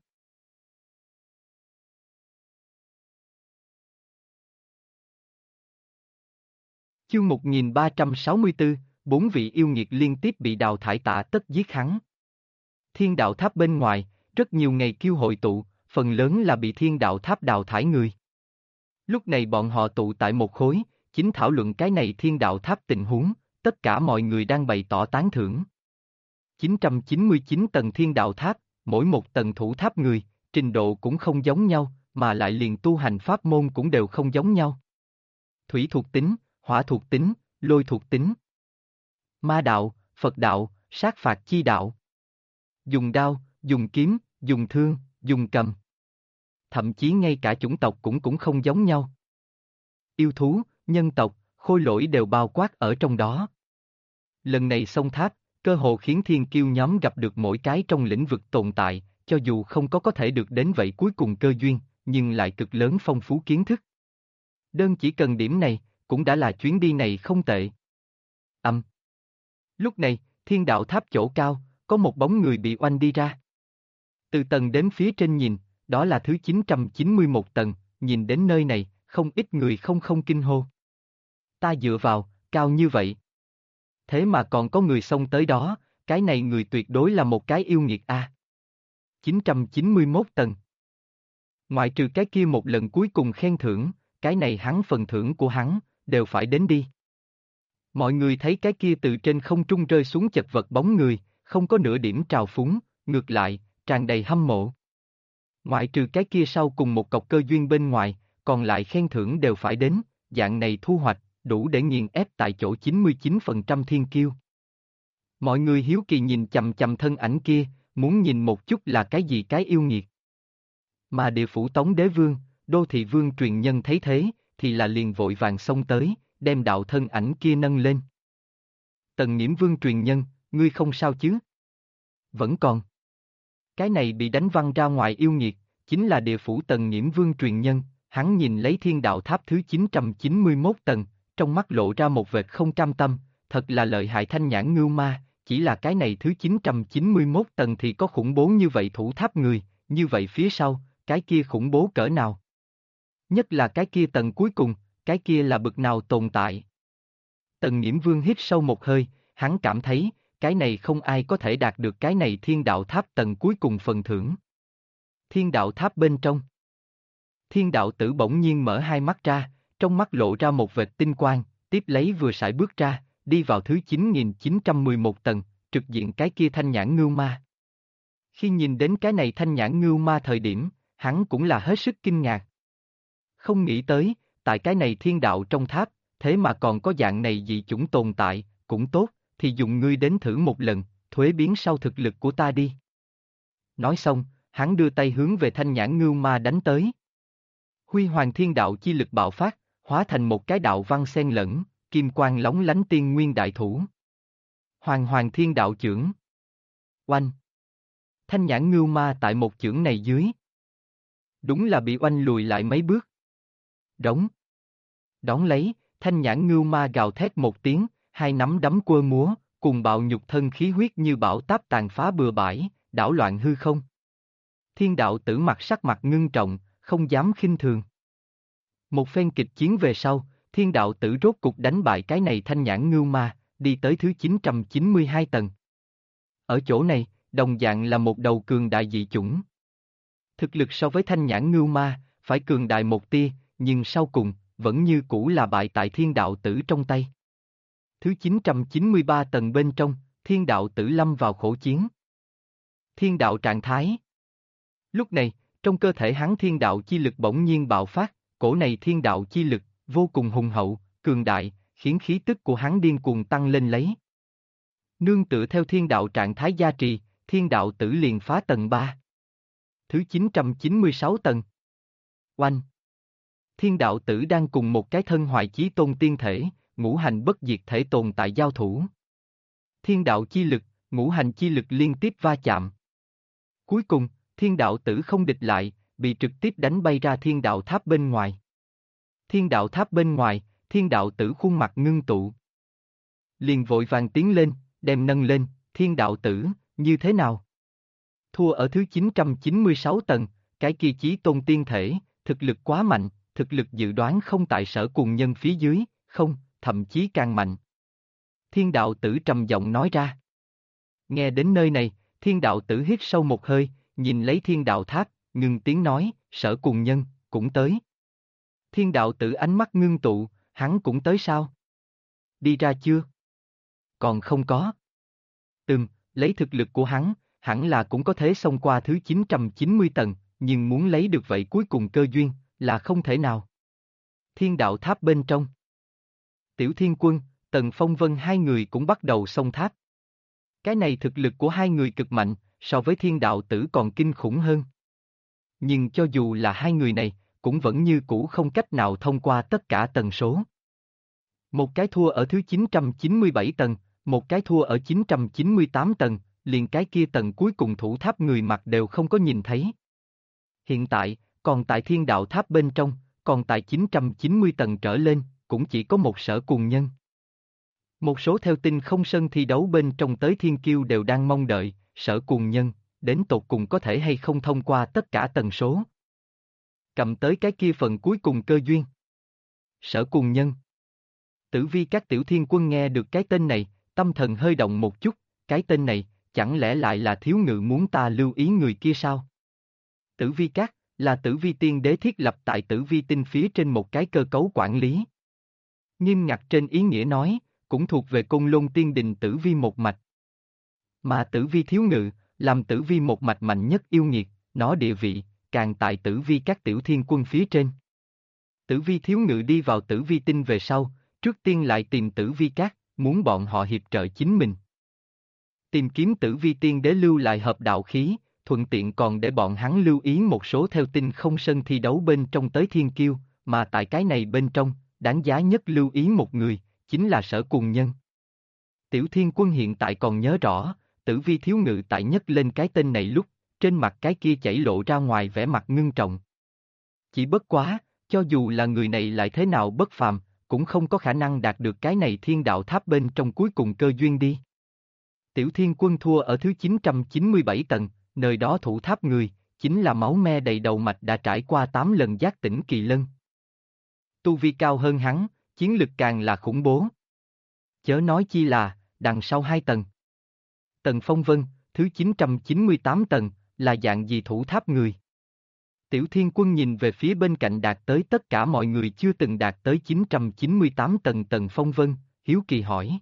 Chương 1364, bốn vị yêu nghiệt liên tiếp bị đào thải tạ tất giết hắn. Thiên Đạo Tháp bên ngoài, rất nhiều ngày kêu hội tụ, phần lớn là bị Thiên Đạo Tháp đào thải người. Lúc này bọn họ tụ tại một khối, chính thảo luận cái này Thiên Đạo Tháp tình huống, tất cả mọi người đang bày tỏ tán thưởng. 999 tầng Thiên Đạo Tháp, mỗi một tầng thủ tháp người, trình độ cũng không giống nhau, mà lại liền tu hành pháp môn cũng đều không giống nhau. Thủy thuộc tính, hỏa thuộc tính, lôi thuộc tính. Ma đạo, Phật đạo, sát phạt chi đạo. Dùng đao, dùng kiếm, dùng thương, dùng cầm. Thậm chí ngay cả chủng tộc cũng không giống nhau. Yêu thú, nhân tộc, khôi lỗi đều bao quát ở trong đó. Lần này xông tháp, cơ hồ khiến thiên kiêu nhóm gặp được mỗi cái trong lĩnh vực tồn tại, cho dù không có thể được đến vậy cuối cùng cơ duyên, nhưng lại cực lớn phong phú kiến thức. Đơn chỉ cần điểm này, cũng đã là chuyến đi này không tệ. Lúc này, Thiên Đạo Tháp chỗ cao, có một bóng người bị oanh đi ra. Từ tầng đến phía trên nhìn, đó là thứ 991 tầng, nhìn đến nơi này, không ít người không kinh hô. Ta dựa vào, cao như vậy. Thế mà còn có người xông tới đó, cái này người tuyệt đối là một cái yêu nghiệt a. 991 tầng. Ngoại trừ cái kia một lần cuối cùng khen thưởng, cái này hắn phần thưởng của hắn, đều phải đến đi. Mọi người thấy cái kia từ trên không trung rơi xuống chật vật bóng người, không có nửa điểm trào phúng, ngược lại, tràn đầy hâm mộ. Ngoại trừ cái kia sau cùng một cọc cơ duyên bên ngoài, còn lại khen thưởng đều phải đến, dạng này thu hoạch, đủ để nghiền ép tại chỗ 99% thiên kiêu. Mọi người hiếu kỳ nhìn chằm chằm thân ảnh kia, muốn nhìn một chút là cái gì cái yêu nghiệt. Mà địa phủ Tống Đế Vương, Đô Thị Vương truyền nhân thấy thế, thì là liền vội vàng xông tới, đem đạo thân ảnh kia nâng lên. Tần Nghiễm Vương truyền nhân, ngươi không sao chứ? Vẫn còn. Cái này bị đánh văng ra ngoài yêu nghiệt, chính là địa phủ Tần Nghiễm Vương truyền nhân, hắn nhìn lấy thiên đạo tháp thứ 991 tầng, trong mắt lộ ra một vệt không cam tâm, thật là lợi hại Thanh Nhãn Ngưu Ma, chỉ là cái này thứ 991 tầng thì có khủng bố như vậy thủ tháp người, như vậy phía sau, cái kia khủng bố cỡ nào? Nhất là cái kia tầng cuối cùng, cái kia là bực nào tồn tại? Tần Nghiễm Vương hít sâu một hơi, hắn cảm thấy, cái này không ai có thể đạt được cái này thiên đạo tháp tầng cuối cùng phần thưởng. Thiên đạo tháp bên trong. Thiên đạo tử bỗng nhiên mở hai mắt ra, trong mắt lộ ra một vệt tinh quang, tiếp lấy vừa sải bước ra, đi vào thứ 9911 tầng, trực diện cái kia Thanh Nhãn Ngưu Ma. Khi nhìn đến cái này Thanh Nhãn Ngưu Ma thời điểm, hắn cũng là hết sức kinh ngạc. Không nghĩ tới, tại cái này thiên đạo trong tháp, thế mà còn có dạng này dị chủng tồn tại, cũng tốt, thì dùng ngươi đến thử một lần, thuế biến sau thực lực của ta đi. Nói xong, hắn đưa tay hướng về Thanh Nhãn Ngưu Ma đánh tới. Huy Hoàng Thiên Đạo chi lực bạo phát, hóa thành một cái đạo văn xen lẫn, kim quang lóng lánh tiên nguyên đại thủ. Hoàng Hoàng Thiên Đạo chưởng. Oanh. Thanh Nhãn Ngưu Ma tại một chưởng này dưới. Đúng là bị oanh lùi lại mấy bước. Đóng. Đón lấy, Thanh Nhãn Ngưu Ma gào thét một tiếng, hai nắm đấm quơ múa, cùng bạo nhục thân khí huyết như bão táp tàn phá bừa bãi, đảo loạn hư không. Thiên đạo tử sắc mặt ngưng trọng, không dám khinh thường. Một phen kịch chiến về sau, thiên đạo tử rốt cục đánh bại cái này Thanh Nhãn Ngưu Ma, đi tới thứ 992 tầng. Ở chỗ này, đồng dạng là một đầu cường đại dị chủng. Thực lực so với Thanh Nhãn Ngưu Ma, phải cường đại một tia, nhưng sau cùng, vẫn như cũ là bại tại thiên đạo tử trong tay. Thứ 993 tầng bên trong, thiên đạo tử lâm vào khổ chiến. Thiên đạo trạng thái. Lúc này, trong cơ thể hắn thiên đạo chi lực bỗng nhiên bạo phát, cổ này thiên đạo chi lực, vô cùng hùng hậu, cường đại, khiến khí tức của hắn điên cuồng tăng lên lấy. Nương tựa theo thiên đạo trạng thái gia trì, thiên đạo tử liền phá tầng 3. Thứ 996 tầng. Oanh. Thiên đạo tử đang cùng một cái thân hoại chí tôn tiên thể, ngũ hành bất diệt thể tồn tại giao thủ. Thiên đạo chi lực, ngũ hành chi lực liên tiếp va chạm. Cuối cùng, thiên đạo tử không địch lại, bị trực tiếp đánh bay ra thiên đạo tháp bên ngoài. Thiên đạo tháp bên ngoài, thiên đạo tử khuôn mặt ngưng tụ. Liền vội vàng tiến lên, đem nâng lên, thiên đạo tử, như thế nào? Thua ở thứ 996 tầng, cái kia chí tôn tiên thể, thực lực quá mạnh, thực lực dự đoán không tại Sở Cuồng Nhân phía dưới, không, thậm chí càng mạnh. Thiên đạo tử trầm giọng nói ra. Nghe đến nơi này, thiên đạo tử hít sâu một hơi, nhìn lấy thiên đạo tháp, ngừng tiếng nói, Sở Cuồng Nhân, cũng tới. Thiên đạo tử ánh mắt ngưng tụ, hắn cũng tới sao? Đi ra chưa? Còn không có. Lấy thực lực của hắn, hẳn là cũng có thể xông qua thứ 990 tầng, nhưng muốn lấy được vậy cuối cùng cơ duyên, là không thể nào. Thiên đạo tháp bên trong. Tiểu Thiên Quân, Tần Phong Vân hai người cũng bắt đầu xông tháp. Cái này thực lực của hai người cực mạnh, so với thiên đạo tử còn kinh khủng hơn. Nhưng cho dù là hai người này, cũng vẫn như cũ không cách nào thông qua tất cả tần số. Một cái thua ở thứ 997 tầng, một cái thua ở 998 tầng, liền cái kia tầng cuối cùng thủ tháp người mặt đều không có nhìn thấy. Hiện tại, còn tại thiên đạo tháp bên trong, còn tại 990 tầng trở lên, cũng chỉ có một Sở Cuồng Nhân. Một số theo Tinh Không Sơn thi đấu bên trong tới thiên kiêu đều đang mong đợi, Sở Cuồng Nhân, đến tột cùng có thể hay không thông qua tất cả tần số. Cầm tới cái kia phần cuối cùng cơ duyên. Sở Cuồng Nhân. Tử Vi các tiểu thiên quân nghe được cái tên này, tâm thần hơi động một chút, cái tên này, chẳng lẽ lại là Thiếu Ngự muốn ta lưu ý người kia sao? Tử Vi các, là Tử Vi tiên đế thiết lập tại Tử Vi tinh phía trên một cái cơ cấu quản lý. Nghiêm ngặt trên ý nghĩa nói, cũng thuộc về Côn Lôn Tiên Đình Tử Vi một mạch. Mà Tử Vi Thiếu Ngự, làm Tử Vi một mạch mạnh nhất yêu nghiệt, nó địa vị, càng tại Tử Vi các tiểu thiên quân phía trên. Tử Vi Thiếu Ngự đi vào Tử Vi tinh về sau, trước tiên lại tìm Tử Vi các, muốn bọn họ hiệp trợ chính mình. Tìm kiếm Tử Vi tiên đế lưu lại hợp đạo khí, thuận tiện còn để bọn hắn lưu ý một số theo Tinh Không Sơn thi đấu bên trong tới thiên kiêu, mà tại cái này bên trong, đáng giá nhất lưu ý một người, chính là Sở Cuồng Nhân. Tiểu Thiên Quân hiện tại còn nhớ rõ, Tử Vi Thiếu Ngự tại nhất lên cái tên này lúc, trên mặt cái kia chảy lộ ra ngoài vẻ mặt ngưng trọng. Chỉ bất quá, cho dù là người này lại thế nào bất phàm, cũng không có khả năng đạt được cái này thiên đạo tháp bên trong cuối cùng cơ duyên đi. Tiểu Thiên Quân thua ở thứ 997 tầng, nơi đó thủ tháp người, chính là máu me đầy đầu mạch đã trải qua 8 lần giác tỉnh kỳ lân. Tu vi cao hơn hắn, chiến lực càng là khủng bố. Chớ nói chi là, đằng sau 2 tầng. Tầng Phong Vân, thứ 998 tầng, là dạng gì thủ tháp người? Tiểu Thiên Quân nhìn về phía bên cạnh đạt tới tất cả mọi người chưa từng đạt tới 998 tầng Tầng Phong Vân, hiếu kỳ hỏi.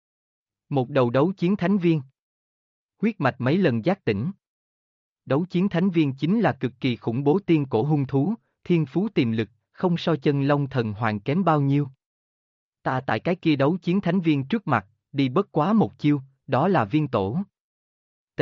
Một đầu đấu chiến thánh viên. Huyết mạch mấy lần giác tỉnh. Đấu chiến thánh viên chính là cực kỳ khủng bố tiên cổ hung thú, thiên phú tiềm lực, không so chân long thần hoàng kém bao nhiêu. Ta tại cái kia đấu chiến thánh viên trước mặt, đi bất quá một chiêu, đó là viên tổ. T.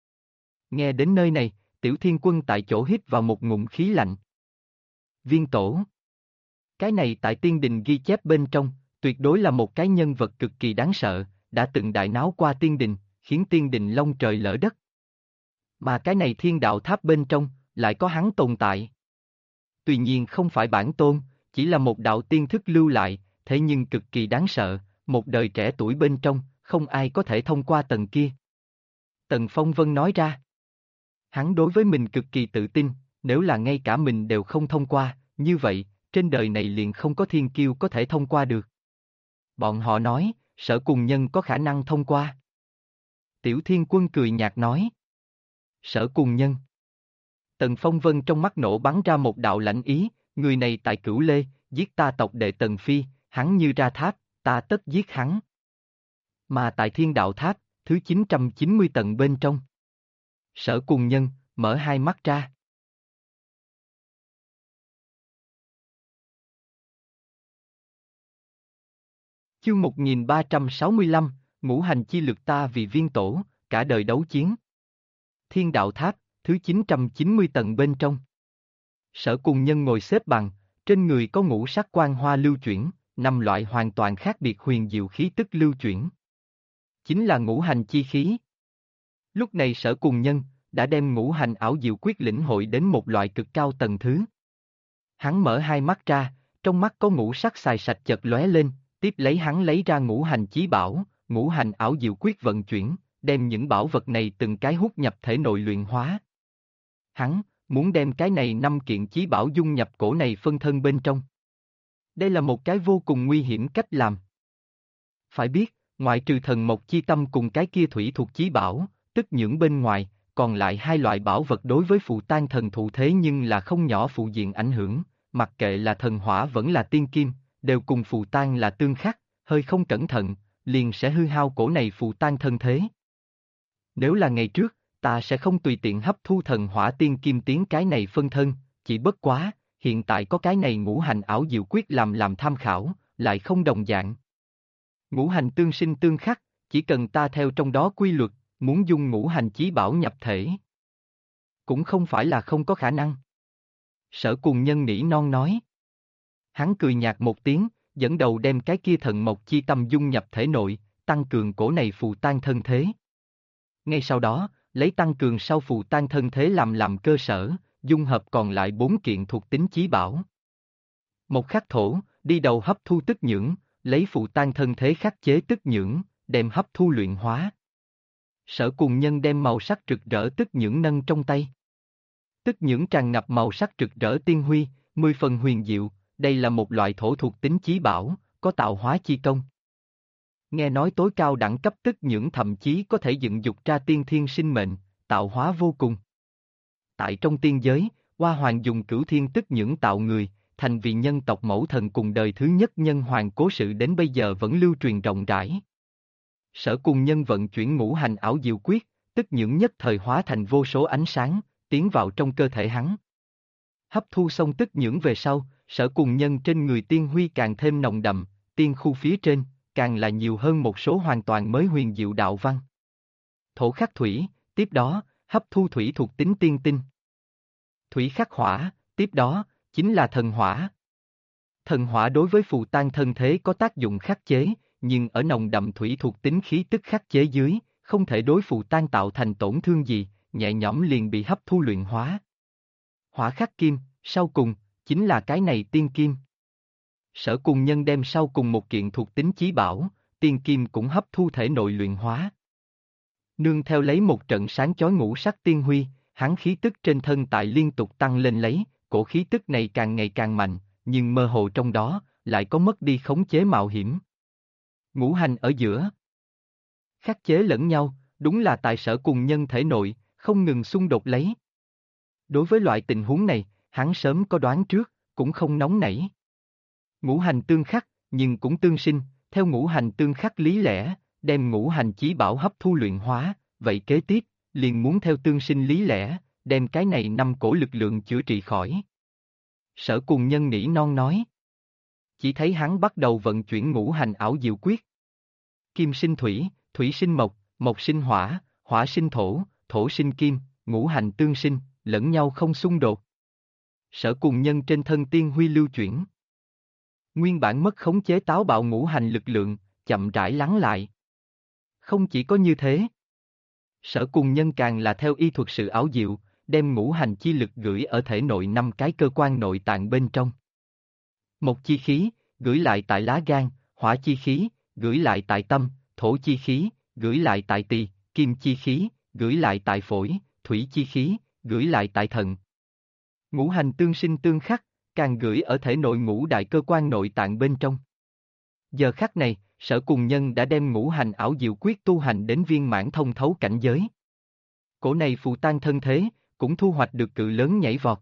Nghe đến nơi này, Tiểu Thiên Quân tại chỗ hít vào một ngụm khí lạnh. Viên tổ. Cái này tại tiên đình ghi chép bên trong, tuyệt đối là một cái nhân vật cực kỳ đáng sợ, đã từng đại náo qua tiên đình, khiến tiên đình long trời lỡ đất. Mà cái này thiên đạo tháp bên trong, lại có hắn tồn tại. Tuy nhiên không phải bản tôn, chỉ là một đạo tiên thức lưu lại, thế nhưng cực kỳ đáng sợ, một đời trẻ tuổi bên trong, không ai có thể thông qua tầng kia. Tần Phong Vân nói ra. Hắn đối với mình cực kỳ tự tin, nếu là ngay cả mình đều không thông qua, như vậy, trên đời này liền không có thiên kiêu có thể thông qua được. Bọn họ nói, Sở Cùng Nhân có khả năng thông qua. Tiểu Thiên Quân cười nhạt nói. Sở Cùng Nhân. Tần Phong Vân trong mắt nổ bắn ra một đạo lãnh ý, người này tại Cửu Lê, giết ta tộc đệ Tần Phi, hắn như ra tháp, ta tất giết hắn. Mà tại Thiên Đạo Tháp, thứ 990 tầng bên trong. Sở Cùng Nhân, mở hai mắt ra. Chương 1365, ngũ hành chi lực ta vì viên tổ, cả đời đấu chiến. Thiên Đạo Tháp, thứ 990 tầng bên trong. Sở Cùng Nhân ngồi xếp bằng, trên người có ngũ sắc quang hoa lưu chuyển, 5 loại hoàn toàn khác biệt huyền diệu khí tức lưu chuyển. Chính là ngũ hành chi khí. Lúc này Sở Cùng Nhân đã đem ngũ hành ảo diệu quyết lĩnh hội đến một loại cực cao tầng thứ. Hắn mở hai mắt ra, trong mắt có ngũ sắc xài sạch chợt lóe lên, tiếp lấy hắn lấy ra ngũ hành chí bảo, ngũ hành ảo diệu quyết vận chuyển, đem những bảo vật này từng cái hút nhập thể nội luyện hóa. Hắn muốn đem cái này 5 kiện chí bảo dung nhập cổ này phân thân bên trong. Đây là một cái vô cùng nguy hiểm cách làm. Phải biết, ngoại trừ thần mộc chi tâm cùng cái kia thủy thuộc chí bảo, tức những bên ngoài, còn lại 2 loại bảo vật đối với phù tan thần thụ thế nhưng là không nhỏ phụ diện ảnh hưởng, mặc kệ là thần hỏa vẫn là tiên kim, đều cùng phù tan là tương khắc, hơi không cẩn thận, liền sẽ hư hao cổ này phù tan thân thế. Nếu là ngày trước, ta sẽ không tùy tiện hấp thu thần hỏa tiên kim tiến cái này phân thân, chỉ bất quá, hiện tại có cái này ngũ hành ảo diệu quyết làm tham khảo, lại không đồng dạng. Ngũ hành tương sinh tương khắc, chỉ cần ta theo trong đó quy luật, muốn dung ngũ hành chí bảo nhập thể. Cũng không phải là không có khả năng. Sở Cùng Nhân nỉ non nói. Hắn cười nhạt một tiếng, dẫn đầu đem cái kia thần mộc chi tâm dung nhập thể nội, tăng cường cổ này phù tan thân thế. Ngay sau đó, lấy tăng cường sau phù tan thân thế làm cơ sở, dung hợp còn lại 4 kiện thuộc tính chí bảo. Một khắc thổ, đi đầu hấp thu tức nhưỡng, lấy phù tan thân thế khắc chế tức nhưỡng, đem hấp thu luyện hóa. Sở Cùng Nhân đem màu sắc rực rỡ tức nhưỡng nâng trong tay. Tức nhưỡng tràn ngập màu sắc rực rỡ tiên huy, 10 phần huyền diệu, đây là một loại thổ thuộc tính chí bảo, có tạo hóa chi công. Nghe nói tối cao đẳng cấp tức nhưỡng thậm chí có thể dựng dục ra tiên thiên sinh mệnh, tạo hóa vô cùng. Tại trong tiên giới, Hoa Hoàng dùng cửu thiên tức nhưỡng tạo người, thành vì nhân tộc mẫu thần cùng đời thứ nhất nhân hoàng cố sự đến bây giờ vẫn lưu truyền rộng rãi. Sở Cùng Nhân vận chuyển ngũ hành ảo diệu quyết, tức nhưỡng nhất thời hóa thành vô số ánh sáng, tiến vào trong cơ thể hắn. Hấp thu xong tức nhưỡng về sau, Sở Cùng Nhân trên người tiên huy càng thêm nồng đậm, tiên khu phía trên, càng là nhiều hơn một số hoàn toàn mới huyền diệu đạo văn. Thổ khắc thủy, tiếp đó, hấp thu thủy thuộc tính tiên tinh. Thủy khắc hỏa, tiếp đó, chính là thần hỏa. Thần hỏa đối với phù tan thân thế có tác dụng khắc chế, nhưng ở nồng đậm thủy thuộc tính khí tức khắc chế dưới, không thể đối phù tan tạo thành tổn thương gì, nhẹ nhõm liền bị hấp thu luyện hóa. Hỏa khắc kim, sau cùng, chính là cái này tiên kim. Sở Cùng Nhân đem sau cùng một kiện thuộc tính chí bảo, tiên kim cũng hấp thu thể nội luyện hóa. Nương theo lấy một trận sáng chói ngũ sắc tiên huy, hắn khí tức trên thân tại liên tục tăng lên lấy, cổ khí tức này càng ngày càng mạnh, nhưng mơ hồ trong đó, lại có mất đi khống chế mạo hiểm. Ngũ hành ở giữa, khắc chế lẫn nhau, đúng là tại Sở Cùng Nhân thể nội, không ngừng xung đột lấy. Đối với loại tình huống này, hắn sớm có đoán trước, cũng không nóng nảy. Ngũ hành tương khắc, nhưng cũng tương sinh, theo ngũ hành tương khắc lý lẽ, đem ngũ hành chí bảo hấp thu luyện hóa, vậy kế tiếp, liền muốn theo tương sinh lý lẽ, đem cái này 5 cổ lực lượng chữa trị khỏi. Sở Cùng Nhân nỉ non nói. Chỉ thấy hắn bắt đầu vận chuyển ngũ hành ảo diệu quyết. Kim sinh thủy, thủy sinh mộc, mộc sinh hỏa, hỏa sinh thổ, thổ sinh kim, ngũ hành tương sinh, lẫn nhau không xung đột. Sở Cùng Nhân trên thân tiên huy lưu chuyển. Nguyên bản mất khống chế táo bạo ngũ hành lực lượng, chậm rãi lắng lại. Không chỉ có như thế. Sở Cùng Nhân càng là theo y thuật sự ảo diệu, đem ngũ hành chi lực gửi ở thể nội 5 cái cơ quan nội tạng bên trong. Mộc chi khí, gửi lại tại lá gan, hỏa chi khí, gửi lại tại tâm, thổ chi khí, gửi lại tại tỳ, kim chi khí, gửi lại tại phổi, thủy chi khí, gửi lại tại thận. Ngũ hành tương sinh tương khắc, càng gửi ở thể nội ngũ đại cơ quan nội tạng bên trong. Giờ khắc này, Sở Cùng Nhân đã đem ngũ hành ảo diệu quyết tu hành đến viên mãn thông thấu cảnh giới. Cổ này phù tan thân thế, cũng thu hoạch được cự lớn nhảy vọt.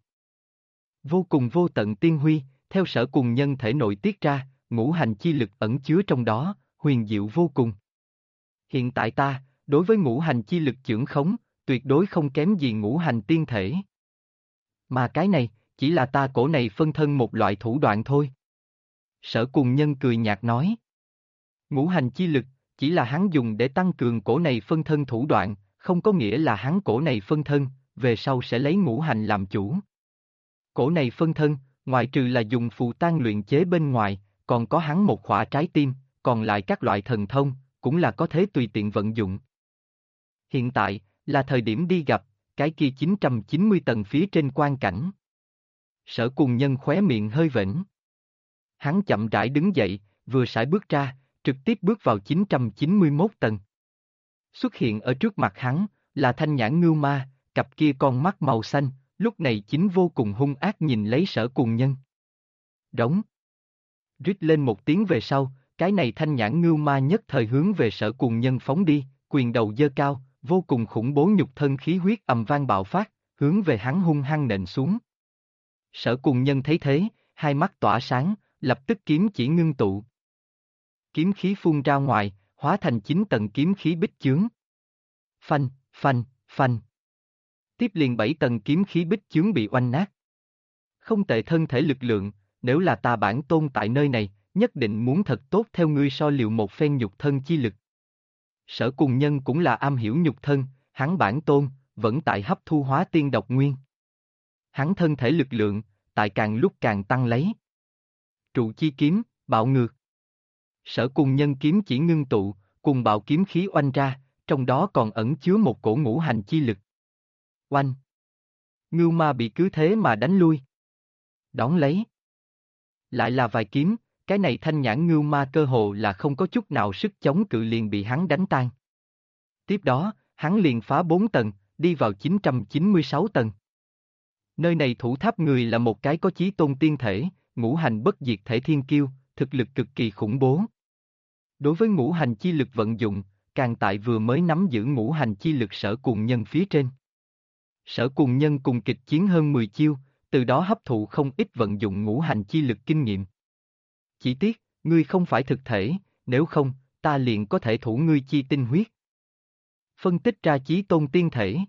Vô cùng vô tận tiên huy, theo Sở Cùng Nhân thể nội tiết ra, ngũ hành chi lực ẩn chứa trong đó, huyền diệu vô cùng. Hiện tại ta, đối với ngũ hành chi lực chưởng khống, tuyệt đối không kém gì ngũ hành tiên thể. Mà cái này, chỉ là ta cổ này phân thân một loại thủ đoạn thôi. Sở Cùng Nhân cười nhạt nói. Ngũ hành chi lực, chỉ là hắn dùng để tăng cường cổ này phân thân thủ đoạn, không có nghĩa là hắn cổ này phân thân, về sau sẽ lấy ngũ hành làm chủ. Cổ này phân thân, ngoại trừ là dùng phù tan luyện chế bên ngoài, còn có hắn một khỏa trái tim, còn lại các loại thần thông, cũng là có thể tùy tiện vận dụng. Hiện tại, là thời điểm đi gặp, cái kia 990 tầng phía trên quan cảnh. Sở Cùng Nhân khóe miệng hơi vểnh. Hắn chậm rãi đứng dậy, vừa sải bước ra, trực tiếp bước vào 991 tầng. Xuất hiện ở trước mặt hắn, là thanh nhãn ngưu ma, cặp kia con mắt màu xanh, lúc này chính vô cùng hung ác nhìn lấy Sở Cùng Nhân. Đống. Rít lên một tiếng về sau, cái này thanh nhãn ngưu ma nhất thời hướng về Sở Cùng Nhân phóng đi, quyền đầu giơ cao, vô cùng khủng bố nhục thân khí huyết ầm vang bạo phát, hướng về hắn hung hăng nện xuống. Sở Cùng Nhân thấy thế, hai mắt tỏa sáng, lập tức kiếm chỉ ngưng tụ. Kiếm khí phun ra ngoài, hóa thành 9 tầng kiếm khí bích chướng. Phanh, phanh, phanh. Tiếp liền 7 tầng kiếm khí bích chướng bị oanh nát. Không tệ thân thể lực lượng, nếu là ta bản tôn tại nơi này, nhất định muốn thật tốt theo ngươi so liệu một phen nhục thân chi lực. Sở Cùng Nhân cũng là am hiểu nhục thân, hắn bản tôn, vẫn tại hấp thu hóa tiên độc nguyên. Hắn thân thể lực lượng, tại càng lúc càng tăng lấy. Trụ chi kiếm, bạo ngược. Sở Cùng Nhân kiếm chỉ ngưng tụ, cùng bạo kiếm khí oanh ra, trong đó còn ẩn chứa một cổ ngũ hành chi lực. Oanh! Ngưu ma bị cứ thế mà đánh lui. Đón lấy. Lại là vài kiếm, cái này thanh nhãn ngưu ma cơ hồ là không có chút nào sức chống cự liền bị hắn đánh tan. Tiếp đó, hắn liền phá 4 tầng, đi vào 996 tầng. Nơi này thủ tháp người là một cái có chí tôn tiên thể, ngũ hành bất diệt thể thiên kiêu, thực lực cực kỳ khủng bố. Đối với ngũ hành chi lực vận dụng, càng tại vừa mới nắm giữ ngũ hành chi lực Sở Cùng Nhân phía trên. Sở Cùng Nhân cùng kịch chiến hơn 10 chiêu, từ đó hấp thụ không ít vận dụng ngũ hành chi lực kinh nghiệm. Chỉ tiếc, ngươi không phải thực thể, nếu không, ta liền có thể thủ ngươi chi tinh huyết. Phân tích ra chí tôn tiên thể.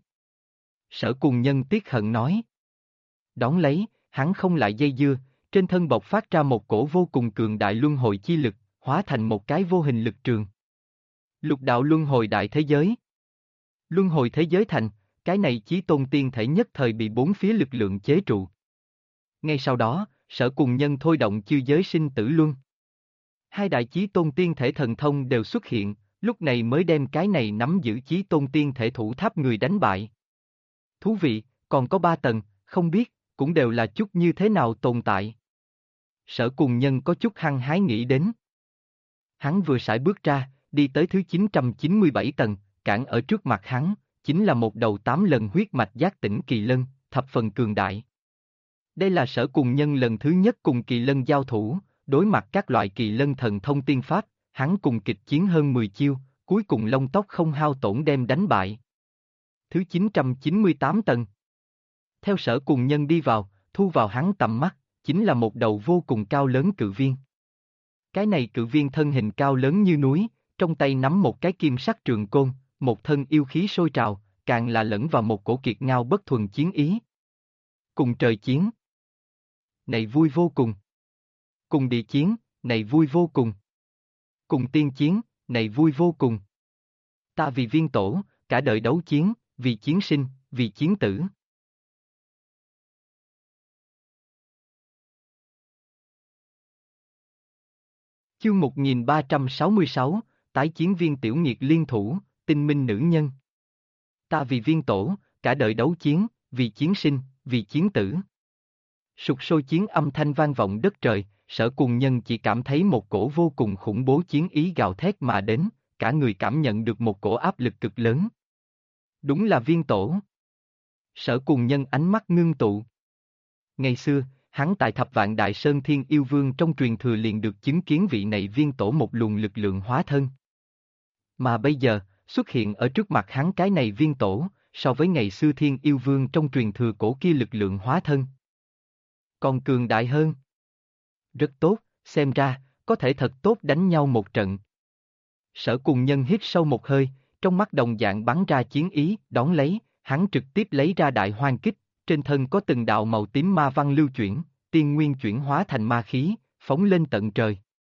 Sở Cùng Nhân tiếc hận nói. Đón lấy, hắn không lại dây dưa, trên thân bộc phát ra một cổ vô cùng cường đại luân hồi chi lực, hóa thành một cái vô hình lực trường. Lục đạo luân hồi đại thế giới. Luân hồi thế giới thành, cái này chí tôn tiên thể nhất thời bị bốn phía lực lượng chế trụ. Ngay sau đó, Sở Cùng Nhân thôi động chư giới sinh tử luân. Hai đại chí tôn tiên thể thần thông đều xuất hiện, lúc này mới đem cái này nắm giữ chí tôn tiên thể thủ tháp người đánh bại. Thú vị, còn có 3 tầng, không biết, cũng đều là chút như thế nào tồn tại. Sở Cùng Nhân có chút hăng hái nghĩ đến. Hắn vừa sải bước ra, đi tới thứ 997 tầng, cản ở trước mặt hắn, chính là một đầu 8 lần huyết mạch giác tỉnh kỳ lân, thập phần cường đại. Đây là Sở Cùng Nhân lần thứ nhất cùng kỳ lân giao thủ, đối mặt các loại kỳ lân thần thông tiên pháp, hắn cùng kịch chiến hơn 10 chiêu, cuối cùng lông tóc không hao tổn đem đánh bại. Thứ 998 tầng. Theo Sở Cùng Nhân đi vào, thu vào hắn tầm mắt, chính là một đầu vô cùng cao lớn cự viên. Cái này cự viên thân hình cao lớn như núi, trong tay nắm một cái kim sắc trường côn, một thân yêu khí sôi trào, càng là lẫn vào một cổ kiệt ngao bất thuần chiến ý. Cùng trời chiến. Này vui vô cùng. Cùng địa chiến, này vui vô cùng. Cùng tiên chiến, này vui vô cùng. Ta vì viên tổ, cả đời đấu chiến, vì chiến sinh, vì chiến tử. Chương 1366, tái chiến viên tiểu nghiệt liên thủ, tinh minh nữ nhân. Ta vì viên tổ, cả đời đấu chiến, vì chiến sinh, vì chiến tử. Sục sôi chiến âm thanh vang vọng đất trời, Sở Cùng Nhân chỉ cảm thấy một cổ vô cùng khủng bố chiến ý gào thét mà đến, cả người cảm nhận được một cổ áp lực cực lớn. Đúng là viên tổ. Sở Cùng Nhân ánh mắt ngưng tụ. Ngày xưa, hắn tại Thập Vạn Đại Sơn Thiên Yêu Vương trong truyền thừa liền được chứng kiến vị này viên tổ một luồng lực lượng hóa thân. Mà bây giờ, xuất hiện ở trước mặt hắn cái này viên tổ, so với ngày xưa Thiên Yêu Vương trong truyền thừa cổ kia lực lượng hóa thân. Còn cường đại hơn. Rất tốt, xem ra, có thể thật tốt đánh nhau một trận. Sở Cùng Nhân hít sâu một hơi, trong mắt đồng dạng bắn ra chiến ý, đón lấy, hắn trực tiếp lấy ra đại hoang kích, trên thân có từng đạo màu tím ma văn lưu chuyển, tiên nguyên chuyển hóa thành ma khí, phóng lên tận trời.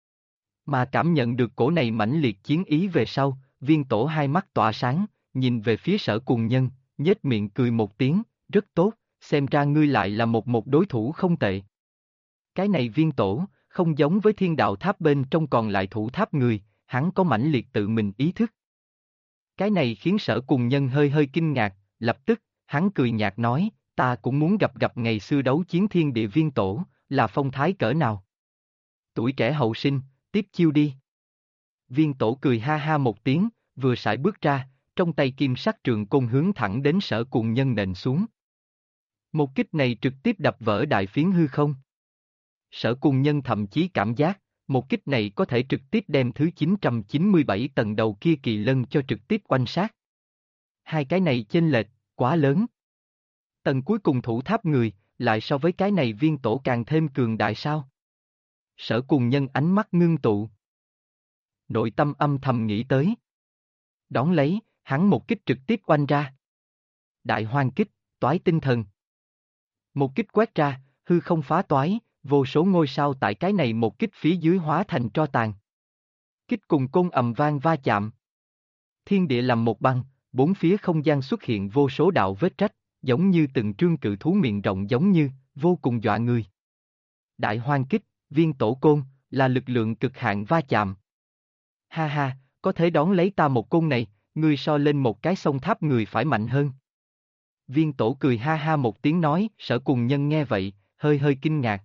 Mà cảm nhận được cổ này mãnh liệt chiến ý về sau, viên tổ hai mắt tỏa sáng, nhìn về phía Sở Cùng Nhân, nhếch miệng cười một tiếng, rất tốt, xem ra ngươi lại là một đối thủ không tệ. Cái này viên tổ, không giống với thiên đạo tháp bên trong còn lại thủ tháp người, hắn có mãnh liệt tự mình ý thức. Cái này khiến Sở Cùng Nhân hơi hơi kinh ngạc, lập tức, hắn cười nhạt nói, ta cũng muốn gặp ngày xưa đấu chiến thiên địa viên tổ, là phong thái cỡ nào. Tuổi trẻ hậu sinh, tiếp chiêu đi. Viên tổ cười ha ha một tiếng, vừa sải bước ra, trong tay kim sắc trường côn hướng thẳng đến Sở Cùng Nhân nện xuống. Một kích này trực tiếp đập vỡ đại phiến hư không. Sở Cùng Nhân thậm chí cảm giác, một kích này có thể trực tiếp đem thứ 997 tầng đầu kia kỳ lân cho trực tiếp oanh sát. Hai cái này chênh lệch, quá lớn. Tầng cuối cùng thủ tháp người, lại so với cái này viên tổ càng thêm cường đại sao? Sở Cùng Nhân ánh mắt ngưng tụ. Nội tâm âm thầm nghĩ tới. Đón lấy, hắn một kích trực tiếp oanh ra. Đại hoang kích, toái tinh thần. Một kích quét ra, hư không phá toái, vô số ngôi sao tại cái này một kích phía dưới hóa thành tro tàn. Kích cùng côn ầm vang va chạm. Thiên địa làm một băng, bốn phía không gian xuất hiện vô số đạo vết rách, giống như từng trương cự thú miệng rộng giống như, vô cùng dọa người. Đại hoang kích, viên tổ côn, là lực lượng cực hạn va chạm. Ha ha, có thể đón lấy ta một côn này, ngươi so lên một cái sông tháp người phải mạnh hơn. Viên tổ cười ha ha một tiếng nói, Sở Cùng Nhân nghe vậy, hơi hơi kinh ngạc.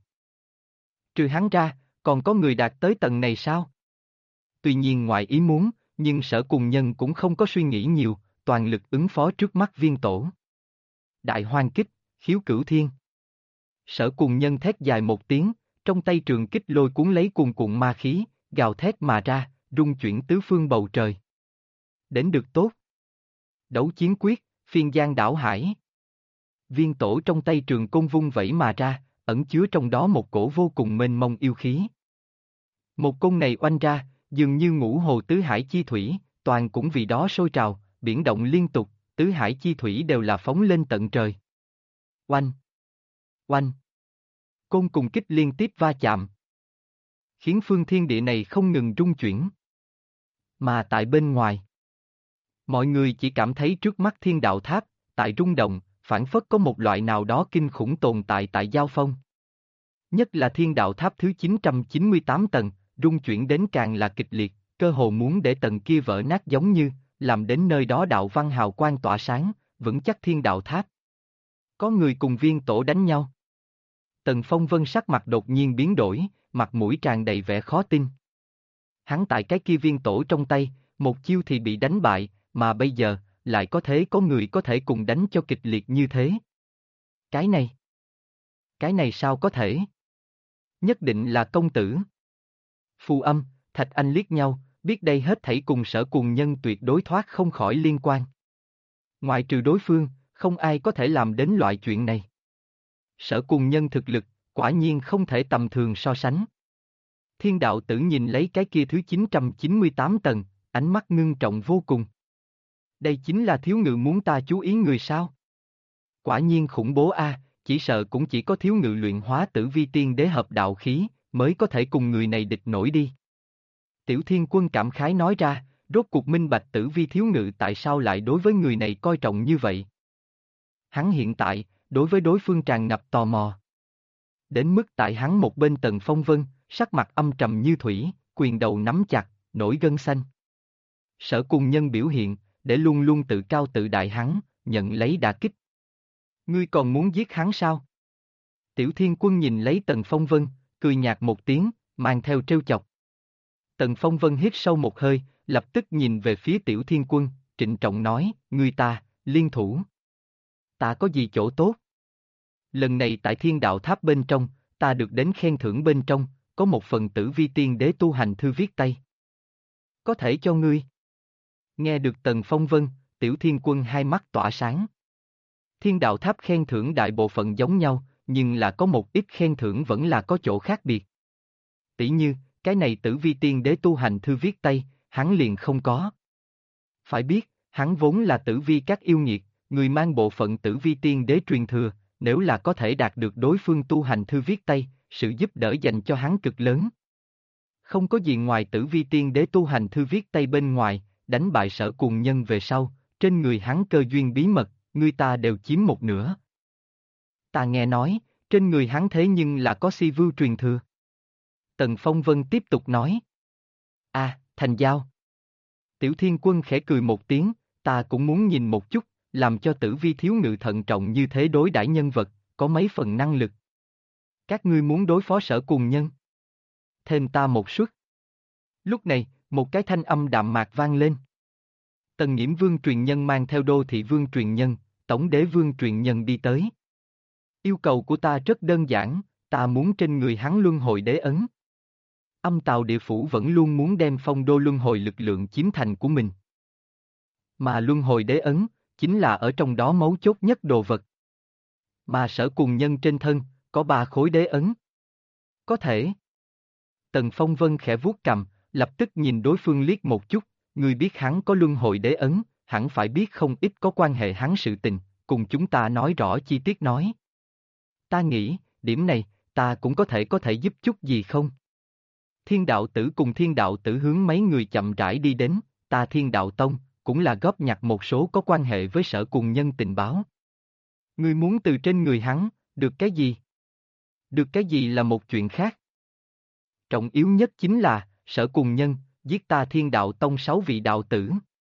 Trừ hắn ra, còn có người đạt tới tầng này sao? Tuy nhiên ngoài ý muốn, nhưng Sở Cùng Nhân cũng không có suy nghĩ nhiều, toàn lực ứng phó trước mắt viên tổ. Đại hoang kích, khiếu cửu thiên. Sở Cùng Nhân thét dài một tiếng, trong tay trường kích lôi cuốn lấy cuồn cuộn ma khí, gào thét mà ra, rung chuyển tứ phương bầu trời. Đến được tốt. Đấu chiến quyết, phiên giang đảo hải. Viên tổ trong tay trường côn vung vẩy mà ra, ẩn chứa trong đó một cổ vô cùng mênh mông yêu khí. Một côn này oanh ra, dường như ngũ hồ tứ hải chi thủy, toàn cũng vì đó sôi trào, biển động liên tục, tứ hải chi thủy đều là phóng lên tận trời. Oanh! Oanh! Côn cùng kích liên tiếp va chạm, khiến phương thiên địa này không ngừng rung chuyển. Mà tại bên ngoài, mọi người chỉ cảm thấy trước mắt thiên đạo tháp, tại rung động, phản phất có một loại nào đó kinh khủng tồn tại tại giao phong. Nhất là thiên đạo tháp thứ 998 tầng, rung chuyển đến càng là kịch liệt, cơ hồ muốn để tầng kia vỡ nát giống như, làm đến nơi đó đạo văn hào quang tỏa sáng, vững chắc thiên đạo tháp. Có người cùng viên tổ đánh nhau. Tần Phong Vân sắc mặt đột nhiên biến đổi, mặt mũi tràn đầy vẻ khó tin. Hắn tại cái kia viên tổ trong tay, một chiêu thì bị đánh bại, mà bây giờ, lại có người có thể cùng đánh cho kịch liệt như thế. Cái này sao có thể? Nhất định là công tử. Phù Âm, Thạch Anh liếc nhau, biết đây hết thảy cùng Sở Cuồng Nhân tuyệt đối thoát không khỏi liên quan. Ngoại trừ đối phương, không ai có thể làm đến loại chuyện này. Sở Cuồng Nhân thực lực, quả nhiên không thể tầm thường so sánh. Thiên đạo tử nhìn lấy cái kia thứ 998 tầng, ánh mắt ngưng trọng vô cùng. Đây chính là thiếu ngự muốn ta chú ý người sao? Quả nhiên khủng bố a, chỉ sợ cũng chỉ có thiếu ngự luyện hóa tử vi tiên đế hợp đạo khí, mới có thể cùng người này địch nổi đi. Tiểu Thiên Quân cảm khái nói ra, rốt cuộc minh bạch tử vi thiếu ngự tại sao lại đối với người này coi trọng như vậy. Hắn hiện tại, đối với đối phương tràn ngập tò mò. Đến mức tại hắn một bên Tần Phong Vân, sắc mặt âm trầm như thủy, quyền đầu nắm chặt, nổi gân xanh. Sở Cuồng Nhân biểu hiện, để luôn luôn tự cao tự đại hắn, nhận lấy đả kích. Ngươi còn muốn giết hắn sao? Tiểu Thiên Quân nhìn lấy Tần Phong Vân, cười nhạt một tiếng, mang theo trêu chọc. Tần Phong Vân hít sâu một hơi, lập tức nhìn về phía Tiểu Thiên Quân, trịnh trọng nói, ngươi ta, liên thủ. Ta có gì chỗ tốt? Lần này tại Thiên Đạo Tháp bên trong, ta được đến khen thưởng bên trong, có một phần tử vi tiên đế tu hành thư viết tay. Có thể cho ngươi. Nghe được Tần Phong Vân, Tiểu Thiên Quân hai mắt tỏa sáng. Thiên Đạo Tháp khen thưởng đại bộ phận giống nhau, nhưng là có một ít khen thưởng vẫn là có chỗ khác biệt. Tỷ như, cái này tử vi tiên đế tu hành thư viết tay, hắn liền không có. Phải biết, hắn vốn là tử vi các yêu nghiệt, người mang bộ phận tử vi tiên đế truyền thừa, nếu là có thể đạt được đối phương tu hành thư viết tay, sự giúp đỡ dành cho hắn cực lớn. Không có gì ngoài tử vi tiên đế tu hành thư viết tay bên ngoài, đánh bại Sở Cuồng Nhân về sau, trên người hắn cơ duyên bí mật, người ta đều chiếm một nửa. Ta nghe nói, trên người hắn thế nhưng là có si vưu truyền thừa. Tần Phong Vân tiếp tục nói. Thành giao. Tiểu Thiên Quân khẽ cười một tiếng, ta cũng muốn nhìn một chút, làm cho tử vi thiếu ngự thận trọng như thế đối đãi nhân vật, có mấy phần năng lực. Các ngươi muốn đối phó Sở Cuồng Nhân? Thêm ta một suất. Lúc này, một cái thanh âm đạm mạc vang lên. Tần Nghiễm Vương truyền nhân mang theo Đô Thị Vương truyền nhân, Tổng Đế Vương truyền nhân đi tới. Yêu cầu của ta rất đơn giản, ta muốn trên người hắn luân hồi đế ấn. Âm Tào Địa Phủ vẫn luôn muốn đem phong đô luân hồi lực lượng chiếm thành của mình. Mà luân hồi đế ấn, chính là ở trong đó mấu chốt nhất đồ vật. Mà Sở Cuồng Nhân trên thân, có 3 khối đế ấn. Có thể. Tần Phong Vân khẽ vuốt cằm, lập tức nhìn đối phương liếc một chút, ngươi biết hắn có luân hồi đế ấn, hẳn phải biết không ít có quan hệ hắn sự tình, cùng chúng ta nói rõ chi tiết nói. Ta nghĩ, điểm này, ta cũng có thể giúp chút gì không? Thiên đạo tử cùng thiên đạo tử hướng mấy người chậm rãi đi đến, ta Thiên Đạo Tông, cũng là góp nhặt một số có quan hệ với Sở Cuồng Nhân tình báo. Ngươi muốn từ trên người hắn, được cái gì? Được cái gì là một chuyện khác. Trọng yếu nhất chính là, Sở Cuồng Nhân, giết ta Thiên Đạo Tông 6 vị đạo tử.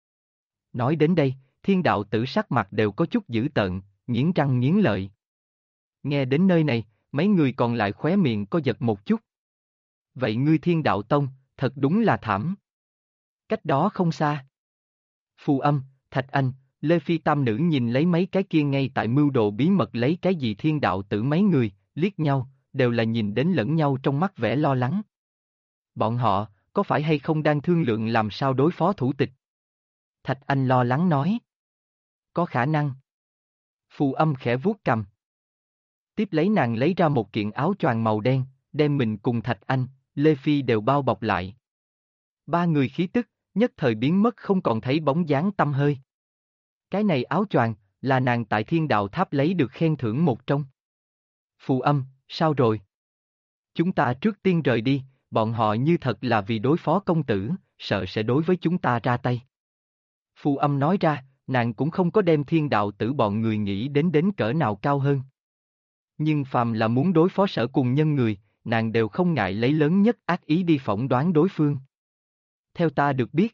Nói đến đây, thiên đạo tử sắc mặt đều có chút dữ tợn, nghiến răng nghiến lợi. Nghe đến nơi này, mấy người còn lại khóe miệng có giật một chút. Vậy ngươi Thiên Đạo Tông, thật đúng là thảm. Cách đó không xa. Phù Âm, Thạch Anh, Lê Phi tam nữ nhìn lấy mấy cái kia ngay tại mưu đồ bí mật lấy cái gì thiên đạo tử mấy người, liếc nhau, đều là nhìn đến lẫn nhau trong mắt vẻ lo lắng. Bọn họ, có phải hay không đang thương lượng làm sao đối phó thủ tịch? Thạch Anh lo lắng nói. Có khả năng. Phù Âm khẽ vuốt cằm. Tiếp lấy nàng lấy ra một kiện áo choàng màu đen, đem mình cùng Thạch Anh, Lê Phi đều bao bọc lại. 3 người khí tức, nhất thời biến mất không còn thấy bóng dáng tăm hơi. Cái này áo choàng, là nàng tại Thiên Đạo Tháp lấy được khen thưởng một trong. Phù Âm, sao rồi? Chúng ta trước tiên rời đi, bọn họ như thật là vì đối phó công tử, sợ sẽ đối với chúng ta ra tay. Phù Âm nói ra, nàng cũng không có đem thiên đạo tử bọn người nghĩ đến cỡ nào cao hơn. Nhưng phàm là muốn đối phó Sở Cuồng Nhân người, nàng đều không ngại lấy lớn nhất ác ý đi phỏng đoán đối phương. Theo ta được biết,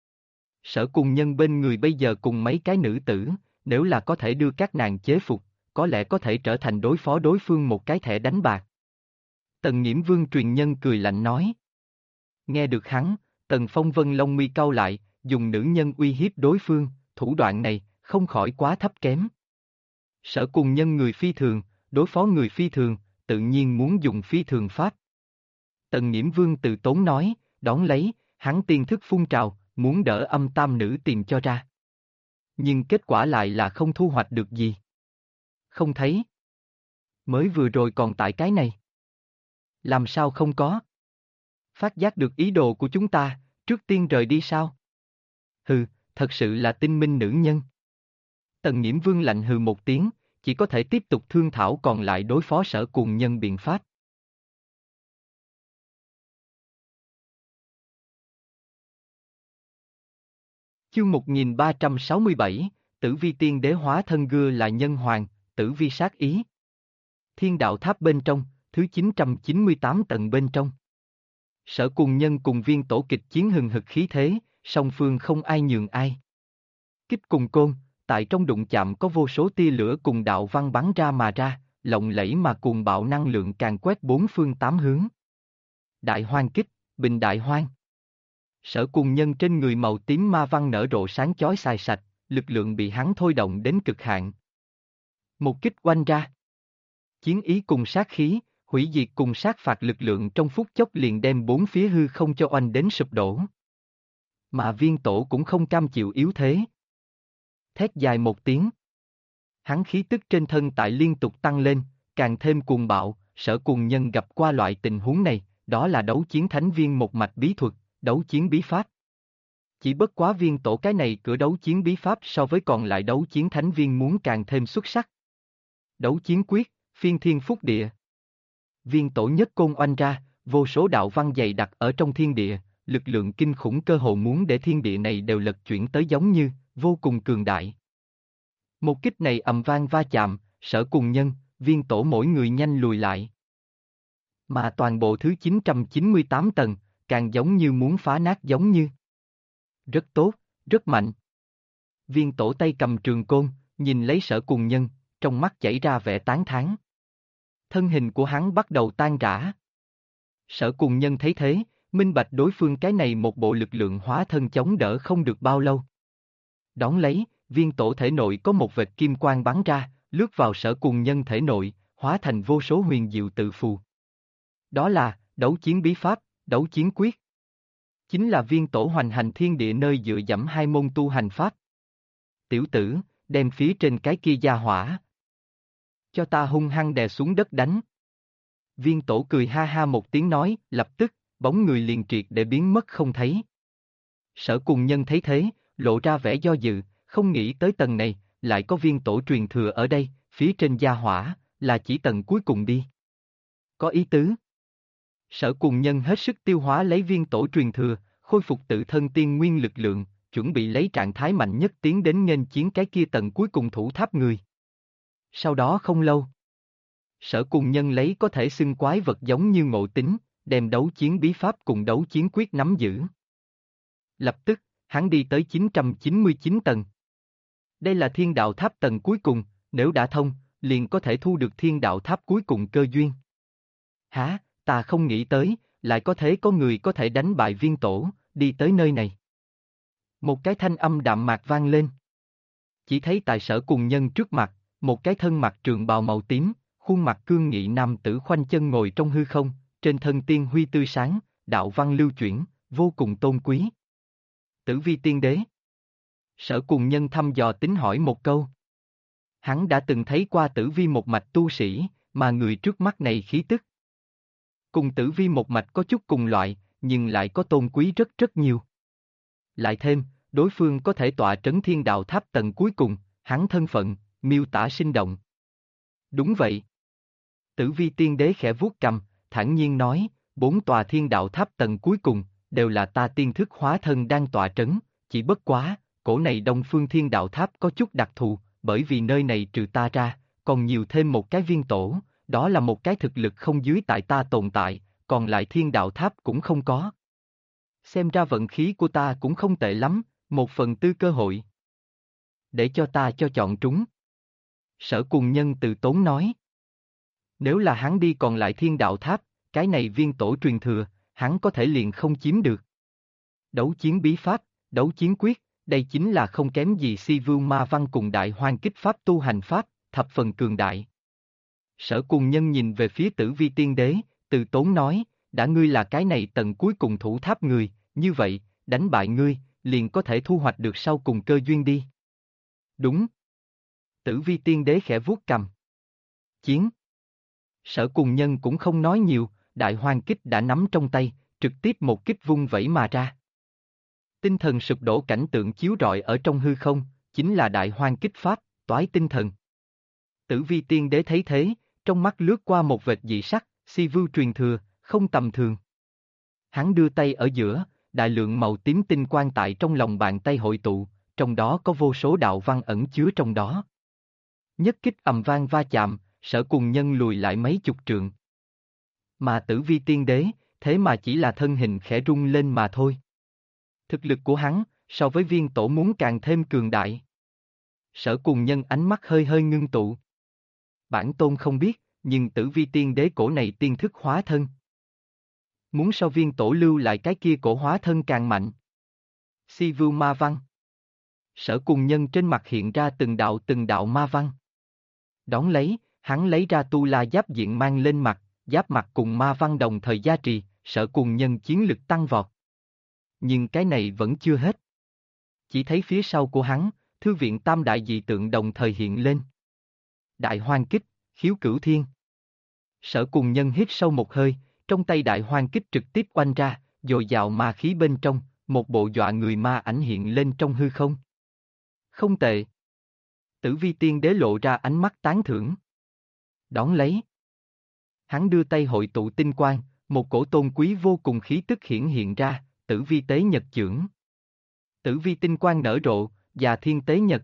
Sở Cuồng Nhân bên người bây giờ cùng mấy cái nữ tử, nếu là có thể đưa các nàng chế phục, có lẽ có thể trở thành đối phó đối phương một cái thẻ đánh bạc. Tần Nghiễm Vương truyền nhân cười lạnh nói. Nghe được hắn, Tần Phong Vân lông mi cau lại, dùng nữ nhân uy hiếp đối phương, thủ đoạn này, không khỏi quá thấp kém. Sở Cùng Nhân người phi thường, đối phó người phi thường, tự nhiên muốn dùng phi thường pháp. Tần Nghiễm Vương từ tốn nói, đón lấy, hắn tiên thức phun trào, muốn đỡ âm tam nữ tìm cho ra. Nhưng kết quả lại là không thu hoạch được gì. Không thấy. Mới vừa rồi còn tại cái này. Làm sao không có? Phát giác được ý đồ của chúng ta, trước tiên rời đi sao? Hừ, thật sự là tinh minh nữ nhân. Tần Nghiễm Vương lạnh hừ một tiếng, chỉ có thể tiếp tục thương thảo còn lại đối phó Sở Cùng Nhân biện pháp. Chương 1367, Tử Vi Tiên Đế hóa thân gưa là nhân hoàng, Tử Vi sát ý. Thiên đạo tháp bên trong, thứ 998 tầng bên trong. Sở Cùng Nhân cùng Viên Tổ kịch chiến hừng hực khí thế, song phương không ai nhường ai. Kích cùng côn, tại trong đụng chạm có vô số tia lửa cùng đạo văn bắn ra mà ra, lộng lẫy mà cuồng bạo năng lượng càng quét bốn phương tám hướng. Đại hoang kích, bình đại hoang. Sở Cùng Nhân trên người màu tím ma văn nở rộ sáng chói xài sạch, lực lượng bị hắn thôi động đến cực hạn. Một kích oanh ra. Chiến ý cùng sát khí, hủy diệt cùng sát phạt lực lượng trong phút chốc liền đem bốn phía hư không cho oanh đến sụp đổ. Mà Viên Tổ cũng không cam chịu yếu thế. Thét dài một tiếng. Hắn khí tức trên thân tại liên tục tăng lên, càng thêm cuồng bạo. Sở Cùng Nhân gặp qua loại tình huống này, đó là đấu chiến thánh viên một mạch bí thuật, đấu chiến bí pháp. Chỉ bất quá Viên Tổ cái này cửa đấu chiến bí pháp so với còn lại đấu chiến thánh viên muốn càng thêm xuất sắc. Đấu chiến quyết, phiên thiên phúc địa. Viên Tổ nhất côn oanh ra, vô số đạo văn dày đặc ở trong thiên địa, lực lượng kinh khủng cơ hồ muốn để thiên địa này đều lật chuyển tới giống như, vô cùng cường đại. Một kích này ầm vang va chạm, Sở Cùng Nhân, Viên Tổ mỗi người nhanh lùi lại. Mà toàn bộ thứ 998 tầng, càng giống như muốn phá nát giống như. Rất tốt, rất mạnh. Viên Tổ tay cầm trường côn, nhìn lấy Sở Cùng Nhân, trong mắt chảy ra vẻ tán thán. Thân hình của hắn bắt đầu tan rã. Sở Cùng Nhân thấy thế, minh bạch đối phương cái này một bộ lực lượng hóa thân chống đỡ không được bao lâu. Đón lấy, Viên Tổ thể nội có một vệt kim quang bắn ra, lướt vào Sở Cùng Nhân thể nội, hóa thành vô số huyền diệu tự phù. Đó là, đấu chiến bí pháp, đấu chiến quyết. Chính là Viên Tổ hoành hành thiên địa nơi dựa dẫm hai môn tu hành pháp. Tiểu tử, đem phía trên cái kia gia hỏa. Cho ta hung hăng đè xuống đất đánh. Viên Tổ cười ha ha một tiếng nói, lập tức, bóng người liền triệt để biến mất không thấy. Sở Cùng Nhân thấy thế, lộ ra vẻ do dự, không nghĩ tới tầng này, lại có Viên Tổ truyền thừa ở đây, phía trên gia hỏa, là chỉ tầng cuối cùng đi. Có ý tứ. Sở Cùng Nhân hết sức tiêu hóa lấy Viên Tổ truyền thừa, khôi phục tự thân tiên nguyên lực lượng, chuẩn bị lấy trạng thái mạnh nhất tiến đến nghênh chiến cái kia tầng cuối cùng thủ tháp người. Sau đó không lâu, Sở Cùng Nhân lấy có thể xưng quái vật giống như Ngộ Tính, đem đấu chiến bí pháp cùng đấu chiến quyết nắm giữ. Lập tức, hắn đi tới 999 tầng. Đây là thiên đạo tháp tầng cuối cùng, nếu đã thông, liền có thể thu được thiên đạo tháp cuối cùng cơ duyên. Hả, ta không nghĩ tới, lại có thể có người có thể đánh bại Viên Tổ, đi tới nơi này. Một cái thanh âm đạm mạc vang lên. Chỉ thấy tại Sở Cùng Nhân trước mặt, một cái thân mặc trường bào màu tím, khuôn mặt cương nghị nam tử khoanh chân ngồi trong hư không, trên thân tiên huy tươi sáng, đạo văn lưu chuyển, vô cùng tôn quý. Tử Vi Tiên Đế. Sở Cùng Nhân thăm dò tính hỏi một câu. Hắn đã từng thấy qua Tử Vi một mạch tu sĩ, mà người trước mắt này khí tức. Cùng Tử Vi một mạch có chút cùng loại, nhưng lại có tôn quý rất rất nhiều. Lại thêm, đối phương có thể tọa trấn thiên đạo tháp tầng cuối cùng, hắn thân phận, miêu tả sinh động. Đúng vậy. Tử Vi Tiên Đế khẽ vuốt cầm, thản nhiên nói, 4 tòa thiên đạo tháp tầng cuối cùng, đều là ta tiên thức hóa thân đang tọa trấn, chỉ bất quá, cổ này Đông Phương Thiên Đạo Tháp có chút đặc thù, bởi vì nơi này trừ ta ra, còn nhiều thêm một cái Viên Tổ, đó là một cái thực lực không dưới tại ta tồn tại, còn lại Thiên Đạo Tháp cũng không có. Xem ra vận khí của ta cũng không tệ lắm, 1/4 cơ hội. Để cho ta cho chọn trúng. Sở Cùng Nhân từ tốn nói. Nếu là hắn đi còn lại Thiên Đạo Tháp, cái này viên tổ truyền thừa, hắn có thể liền không chiếm được. Đấu chiến bí pháp, đấu chiến quyết, đây chính là không kém gì Si Vưu Ma Văn cùng Đại Hoang Kích Pháp tu hành pháp, thập phần cường đại. Sở Cùng Nhân nhìn về phía Tử Vi Tiên Đế, từ tốn nói, đã ngươi là cái này tầng cuối cùng thủ tháp người, như vậy, đánh bại ngươi, liền có thể thu hoạch được sau cùng cơ duyên đi. Đúng. Tử Vi Tiên Đế khẽ vuốt cằm. Chiến. Sở Cùng Nhân cũng không nói nhiều, Đại Hoang Kích đã nắm trong tay, trực tiếp một kích vung vẩy mà ra. Tinh thần sụp đổ cảnh tượng chiếu rọi ở trong hư không, chính là Đại Hoang Kích Pháp, toái tinh thần. Tử Vi Tiên Đế thấy thế, trong mắt lướt qua một vệt dị sắc, Si Vưu truyền thừa, không tầm thường. Hắn đưa tay ở giữa, đại lượng màu tím tinh quang tại trong lòng bàn tay hội tụ, trong đó có vô số đạo văn ẩn chứa trong đó. Nhất kích ầm vang va chạm, Sở Cùng Nhân lùi lại mấy chục trượng. Mà Tử Vi Tiên Đế, thế mà chỉ là thân hình khẽ rung lên mà thôi. Thực lực của hắn, so với viên tổ muốn càng thêm cường đại. Sở Cùng Nhân ánh mắt hơi hơi ngưng tụ. Bản tôn không biết, nhưng Tử Vi Tiên Đế cổ này tiên thức hóa thân. Muốn so viên tổ lưu lại cái kia cổ hóa thân càng mạnh. Si Vưu Ma Văn. Sở Cùng Nhân trên mặt hiện ra từng đạo ma văn. Đón lấy, hắn lấy ra tu la giáp diện mang lên mặt, giáp mặt cùng ma văn đồng thời gia trì, Sở Cùng Nhân chiến lực tăng vọt. Nhưng cái này vẫn chưa hết. Chỉ thấy phía sau của hắn, thư viện tam đại dị tượng đồng thời hiện lên. Đại Hoang Kích, Khiếu Cửu Thiên. Sở Cùng Nhân hít sâu một hơi, trong tay Đại Hoang Kích trực tiếp oanh ra, dồi dào ma khí bên trong, một bộ dọa người ma ảnh hiện lên trong hư không. Không tệ. Tử Vi Tiên Đế lộ ra ánh mắt tán thưởng. Đón lấy. Hắn đưa tay hội tụ tinh quang, một cổ tôn quý vô cùng khí tức hiển hiện ra, Tử Vi Tế Nhật chưởng. Tử Vi tinh quang nở rộ, Già Thiên Tế Nhật.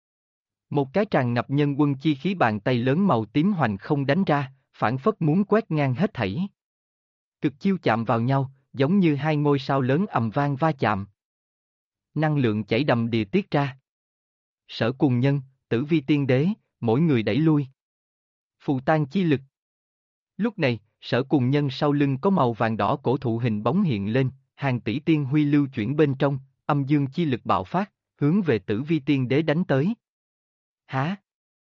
Một cái tràn ngập nhân quân chi khí bàn tay lớn màu tím hoành không đánh ra, phản phất muốn quét ngang hết thảy. Cực chiêu chạm vào nhau, giống như hai ngôi sao lớn ầm vang va chạm. Năng lượng chảy đầm đìa tiết ra. Sở Cùng Nhân, Tử Vi Tiên Đế, mỗi người đẩy lui. Phù tan chi lực. Lúc này, Sở Cùng Nhân sau lưng có màu vàng đỏ cổ thụ hình bóng hiện lên, hàng tỷ tiên huy lưu chuyển bên trong, âm dương chi lực bạo phát, hướng về Tử Vi Tiên Đế đánh tới. Hả?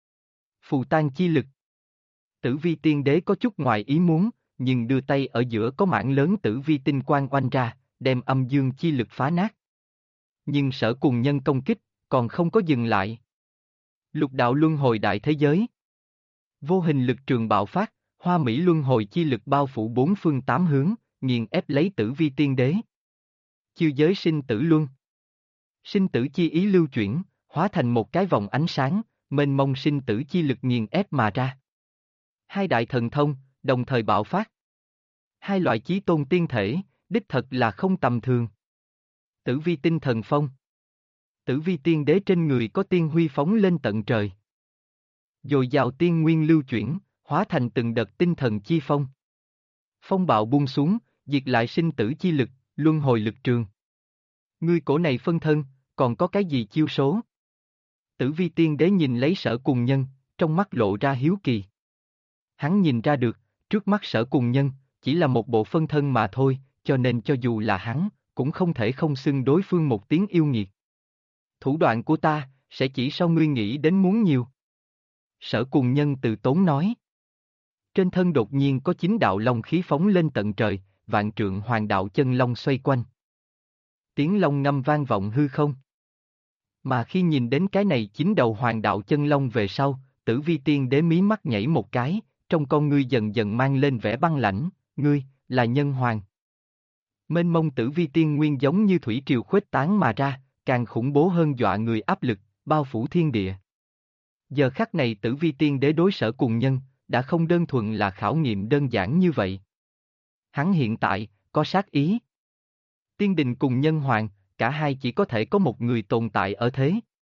Phù tan chi lực. Tử Vi Tiên Đế có chút ngoài ý muốn, nhưng đưa tay ở giữa có mảng lớn Tử Vi tinh quang oanh ra, đem âm dương chi lực phá nát. Nhưng Sở Cùng Nhân công kích, còn không có dừng lại. Lục đạo luân hồi đại thế giới. Vô hình lực trường bạo phát, hoa mỹ luân hồi chi lực bao phủ bốn phương tám hướng, nghiền ép lấy Tử Vi Tiên Đế. Chiêu giới sinh tử luân. Sinh tử chi ý lưu chuyển, hóa thành một cái vòng ánh sáng, mênh mông sinh tử chi lực nghiền ép mà ra. Hai đại thần thông, đồng thời bạo phát. Hai loại chí tôn tiên thể, đích thật là không tầm thường. Tử Vi tinh thần phong. Tử Vi Tiên Đế trên người có tiên huy phóng lên tận trời. Dồi dào tiên nguyên lưu chuyển, hóa thành từng đợt tinh thần chi phong. Phong bạo buông xuống, diệt lại sinh tử chi lực, luân hồi lực trường. Ngươi cổ này phân thân, còn có cái gì chiêu số? Tử Vi Tiên Đế nhìn lấy Sở Cùng Nhân, trong mắt lộ ra hiếu kỳ. Hắn nhìn ra được, trước mắt Sở Cùng Nhân, chỉ là một bộ phân thân mà thôi, cho nên cho dù là hắn, cũng không thể không xưng đối phương một tiếng yêu nghiệt. Thủ đoạn của ta, sẽ chỉ sau ngươi nghĩ đến muốn nhiều. Sở Cùng Nhân từ tốn nói. Trên thân đột nhiên có 9 đạo long khí phóng lên tận trời, vạn trượng hoàng đạo chân long xoay quanh. Tiếng long ngâm vang vọng hư không. Mà khi nhìn đến cái này 9 đầu hoàng đạo chân long về sau, Tử Vi Tiên Đế mí mắt nhảy một cái, trong con ngươi dần dần mang lên vẻ băng lãnh, ngươi, là nhân hoàng. Mênh mông Tử Vi Tiên Nguyên giống như thủy triều khuếch tán mà ra, càng khủng bố hơn dọa người áp lực, bao phủ thiên địa. Giờ khắc này Tử Vi Tiên Đế đối Sở Cùng Nhân, đã không đơn thuần là khảo nghiệm đơn giản như vậy. Hắn hiện tại, có sát ý. Tiên đình cùng nhân hoàng, cả hai chỉ có thể có một người tồn tại ở thế.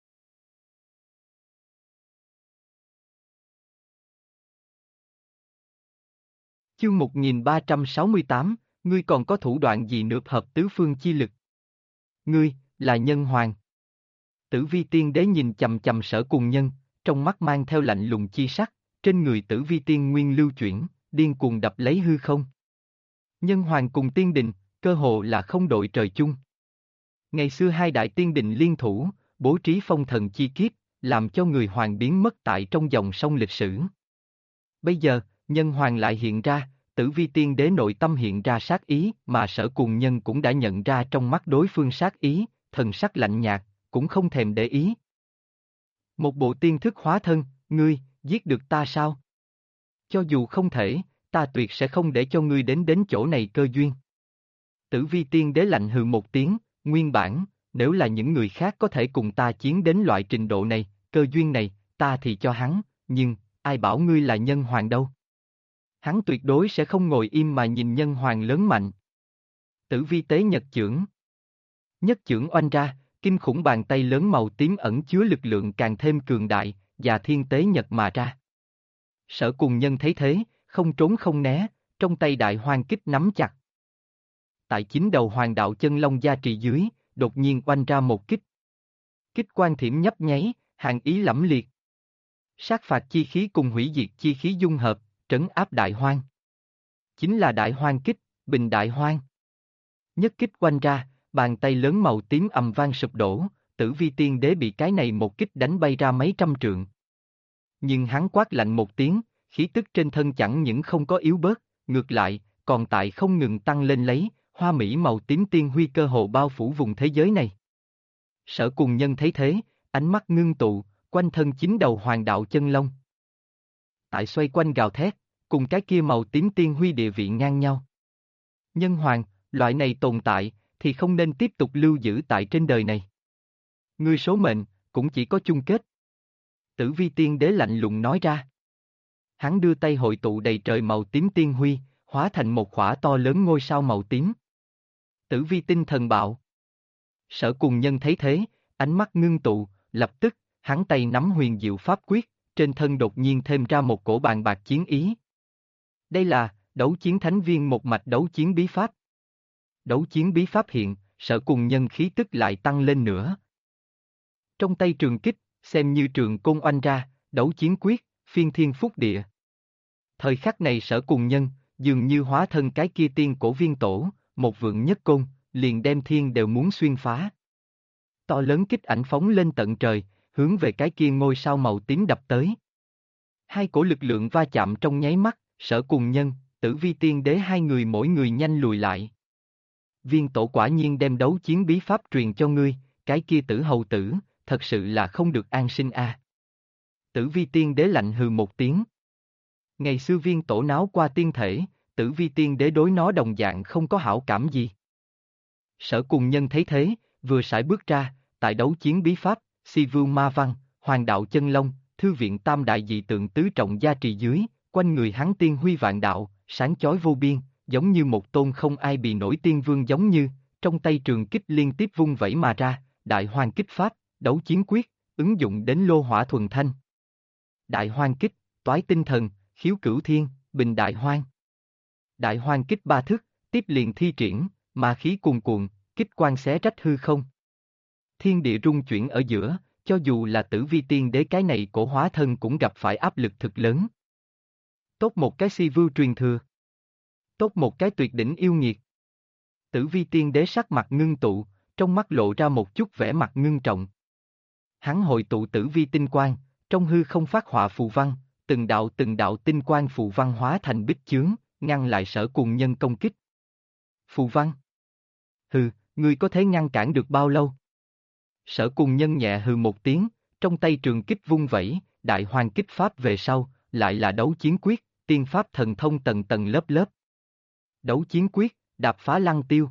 Chương 1368, ngươi còn có thủ đoạn gì nữa hợp tứ phương chi lực? Ngươi, là nhân hoàng. Tử Vi Tiên Đế nhìn chầm chầm Sở Cùng Nhân, trong mắt mang theo lạnh lùng chi sắc, trên người Tử Vi Tiên Nguyên lưu chuyển, điên cuồng đập lấy hư không. Nhân hoàng cùng tiên đình, cơ hồ là không đội trời chung. Ngày xưa hai đại tiên đình liên thủ, bố trí phong thần chi kiếp, làm cho người hoàng biến mất tại trong dòng sông lịch sử. Bây giờ, nhân hoàng lại hiện ra, Tử Vi Tiên Đế nội tâm hiện ra sát ý, mà Sở Cùng Nhân cũng đã nhận ra trong mắt đối phương sát ý, thần sắc lạnh nhạt, cũng không thèm để ý. Một bộ tiên thức hóa thân, ngươi, giết được ta sao? Cho dù không thể, ta tuyệt sẽ không để cho ngươi đến chỗ này cơ duyên. Tử Vi Tiên Đế lạnh hừ một tiếng, nguyên bản, nếu là những người khác có thể cùng ta chiến đến loại trình độ này, cơ duyên này, ta thì cho hắn, nhưng, ai bảo ngươi là nhân hoàng đâu? Hắn tuyệt đối sẽ không ngồi im mà nhìn nhân hoàng lớn mạnh. Tử Vi Tế Nhật Chưởng. Nhất chưởng oanh ra, kinh khủng bàn tay lớn màu tím ẩn chứa lực lượng càng thêm cường đại, và thiên tế nhật mà ra. Sở Cùng Nhân thấy thế, không trốn không né, trong tay đại hoang kích nắm chặt. Tại chính đầu hoàng đạo chân long gia trì dưới, đột nhiên oanh ra một kích. Kích quan thiểm nhấp nháy, hàng ý lẫm liệt. Sát phạt chi khí cùng hủy diệt chi khí dung hợp, trấn áp đại hoang. Chính là đại hoang kích, bình đại hoang. Nhất kích oanh ra, bàn tay lớn màu tím ầm vang sụp đổ, Tử Vi Tiên Đế bị cái này một kích đánh bay ra mấy trăm trượng. Nhưng hắn quát lạnh một tiếng, khí tức trên thân chẳng những không có yếu bớt, ngược lại, còn tại không ngừng tăng lên lấy, hoa mỹ màu tím tiên huy cơ hồ bao phủ vùng thế giới này. Sở Cùng Nhân thấy thế, ánh mắt ngưng tụ, quanh thân chính đầu hoàng đạo chân long. Tại xoay quanh gào thét, cùng cái kia màu tím tiên huy địa vị ngang nhau. Nhân hoàng, loại này tồn tại, thì không nên tiếp tục lưu giữ tại trên đời này. Ngươi số mệnh, cũng chỉ có chung kết. Tử Vi Tiên Đế lạnh lùng nói ra. Hắn đưa tay hội tụ đầy trời màu tím tiên huy, hóa thành một khỏa to lớn ngôi sao màu tím. Tử Vi Tinh Thần Bạo. Sở Cùng Nhân thấy thế, ánh mắt ngưng tụ, lập tức, hắn tay nắm huyền diệu pháp quyết, trên thân đột nhiên thêm ra một cổ bàn bạc chiến ý. Đây là, đấu chiến thánh viên một mạch đấu chiến bí pháp. Đấu chiến bí pháp hiện, Sở Cùng Nhân khí tức lại tăng lên nữa. Trong tay trường kích, xem như trường côn oanh ra, đấu chiến quyết, phiên thiên phúc địa. Thời khắc này Sở Cùng Nhân, dường như hóa thân cái kia tiên cổ viên tổ, một vượng nhất côn, liền đem thiên đều muốn xuyên phá. To lớn kích ảnh phóng lên tận trời, hướng về cái kia ngôi sao màu tím đập tới. Hai cổ lực lượng va chạm trong nháy mắt, Sở Cùng Nhân, Tử Vi Tiên Đế hai người mỗi người nhanh lùi lại. Viên tổ quả nhiên đem đấu chiến bí pháp truyền cho ngươi, cái kia Tử Hầu tử, thật sự là không được an sinh a. Tử Vi Tiên Đế lạnh hừ một tiếng. Ngày xưa viên tổ náo qua tiên thể, Tử Vi Tiên Đế đối nó đồng dạng không có hảo cảm gì. Sở Cùng Nhân thấy thế, vừa sải bước ra, tại đấu chiến bí pháp, Si Vưu Ma Văn, Hoàng Đạo Chân Long, Thư viện tam đại dị tượng tứ trọng gia trì dưới, quanh người hắn tiên huy vạn đạo, sáng chói vô biên, giống như một tôn không ai bị nổi tiên vương giống như, trong tay trường kích liên tiếp vung vẩy mà ra, đại hoang kích pháp, đấu chiến quyết, ứng dụng đến lô hỏa thuần thanh. Đại hoang kích, toái tinh thần, khiếu cửu thiên, bình đại hoang. Đại hoang kích ba thức, tiếp liền thi triển, ma khí cuồn cuộn, kích quang xé rách hư không. Thiên địa rung chuyển ở giữa, cho dù là Tử Vi Tiên Đế cái này cổ hóa thân cũng gặp phải áp lực thực lớn. Tốt một cái Si Vưu truyền thừa. Tốt một cái tuyệt đỉnh yêu nghiệt. Tử Vi Tiên Đế sắc mặt ngưng tụ, trong mắt lộ ra một chút vẻ mặt ngưng trọng. Hắn hội tụ Tử Vi tinh quang, trong hư không phát họa phù văn, từng đạo tinh quang phù văn hóa thành bích chướng, ngăn lại Sở Cùng Nhân công kích. Phù văn? Hừ, ngươi có thể ngăn cản được bao lâu? Sở Cùng Nhân nhẹ hừ một tiếng, trong tay trường kích vung vẩy, đại hoang kích pháp về sau, lại là đấu chiến quyết, tiên pháp thần thông tầng tầng lớp lớp. Đấu chiến quyết, đạp phá lăng tiêu.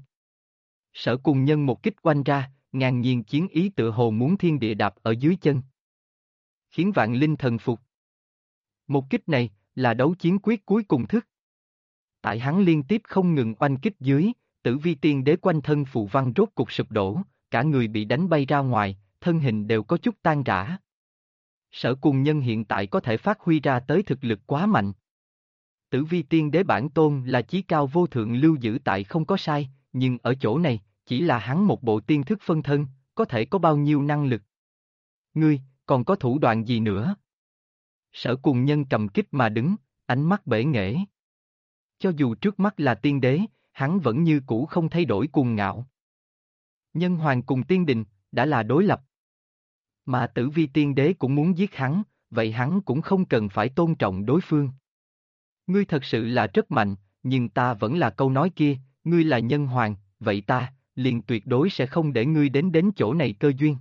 Sở Cùng Nhân một kích oanh ra, ngàn nhiên chiến ý tựa hồ muốn thiên địa đạp ở dưới chân. Khiến vạn linh thần phục. Một kích này, là đấu chiến quyết cuối cùng thức. Tại hắn liên tiếp không ngừng oanh kích dưới, Tử Vi Tiên Đế quanh thân phù văn rốt cục sụp đổ, cả người bị đánh bay ra ngoài, thân hình đều có chút tan rã. Sở Cùng Nhân hiện tại có thể phát huy ra tới thực lực quá mạnh. Tử Vi Tiên Đế bản tôn là chí cao vô thượng lưu giữ tại không có sai, nhưng ở chỗ này, chỉ là hắn một bộ tiên thức phân thân, có thể có bao nhiêu năng lực. Ngươi, còn có thủ đoạn gì nữa? Sở Cuồng Nhân cầm kích mà đứng, ánh mắt bể nghệ. Cho dù trước mắt là tiên đế, hắn vẫn như cũ không thay đổi cuồng ngạo. Nhân hoàng cùng tiên đình, đã là đối lập. Mà Tử Vi tiên đế cũng muốn giết hắn, vậy hắn cũng không cần phải tôn trọng đối phương. Ngươi thật sự là rất mạnh, nhưng ta vẫn là câu nói kia, ngươi là nhân hoàng, vậy ta, liền tuyệt đối sẽ không để ngươi đến chỗ này cơ duyên.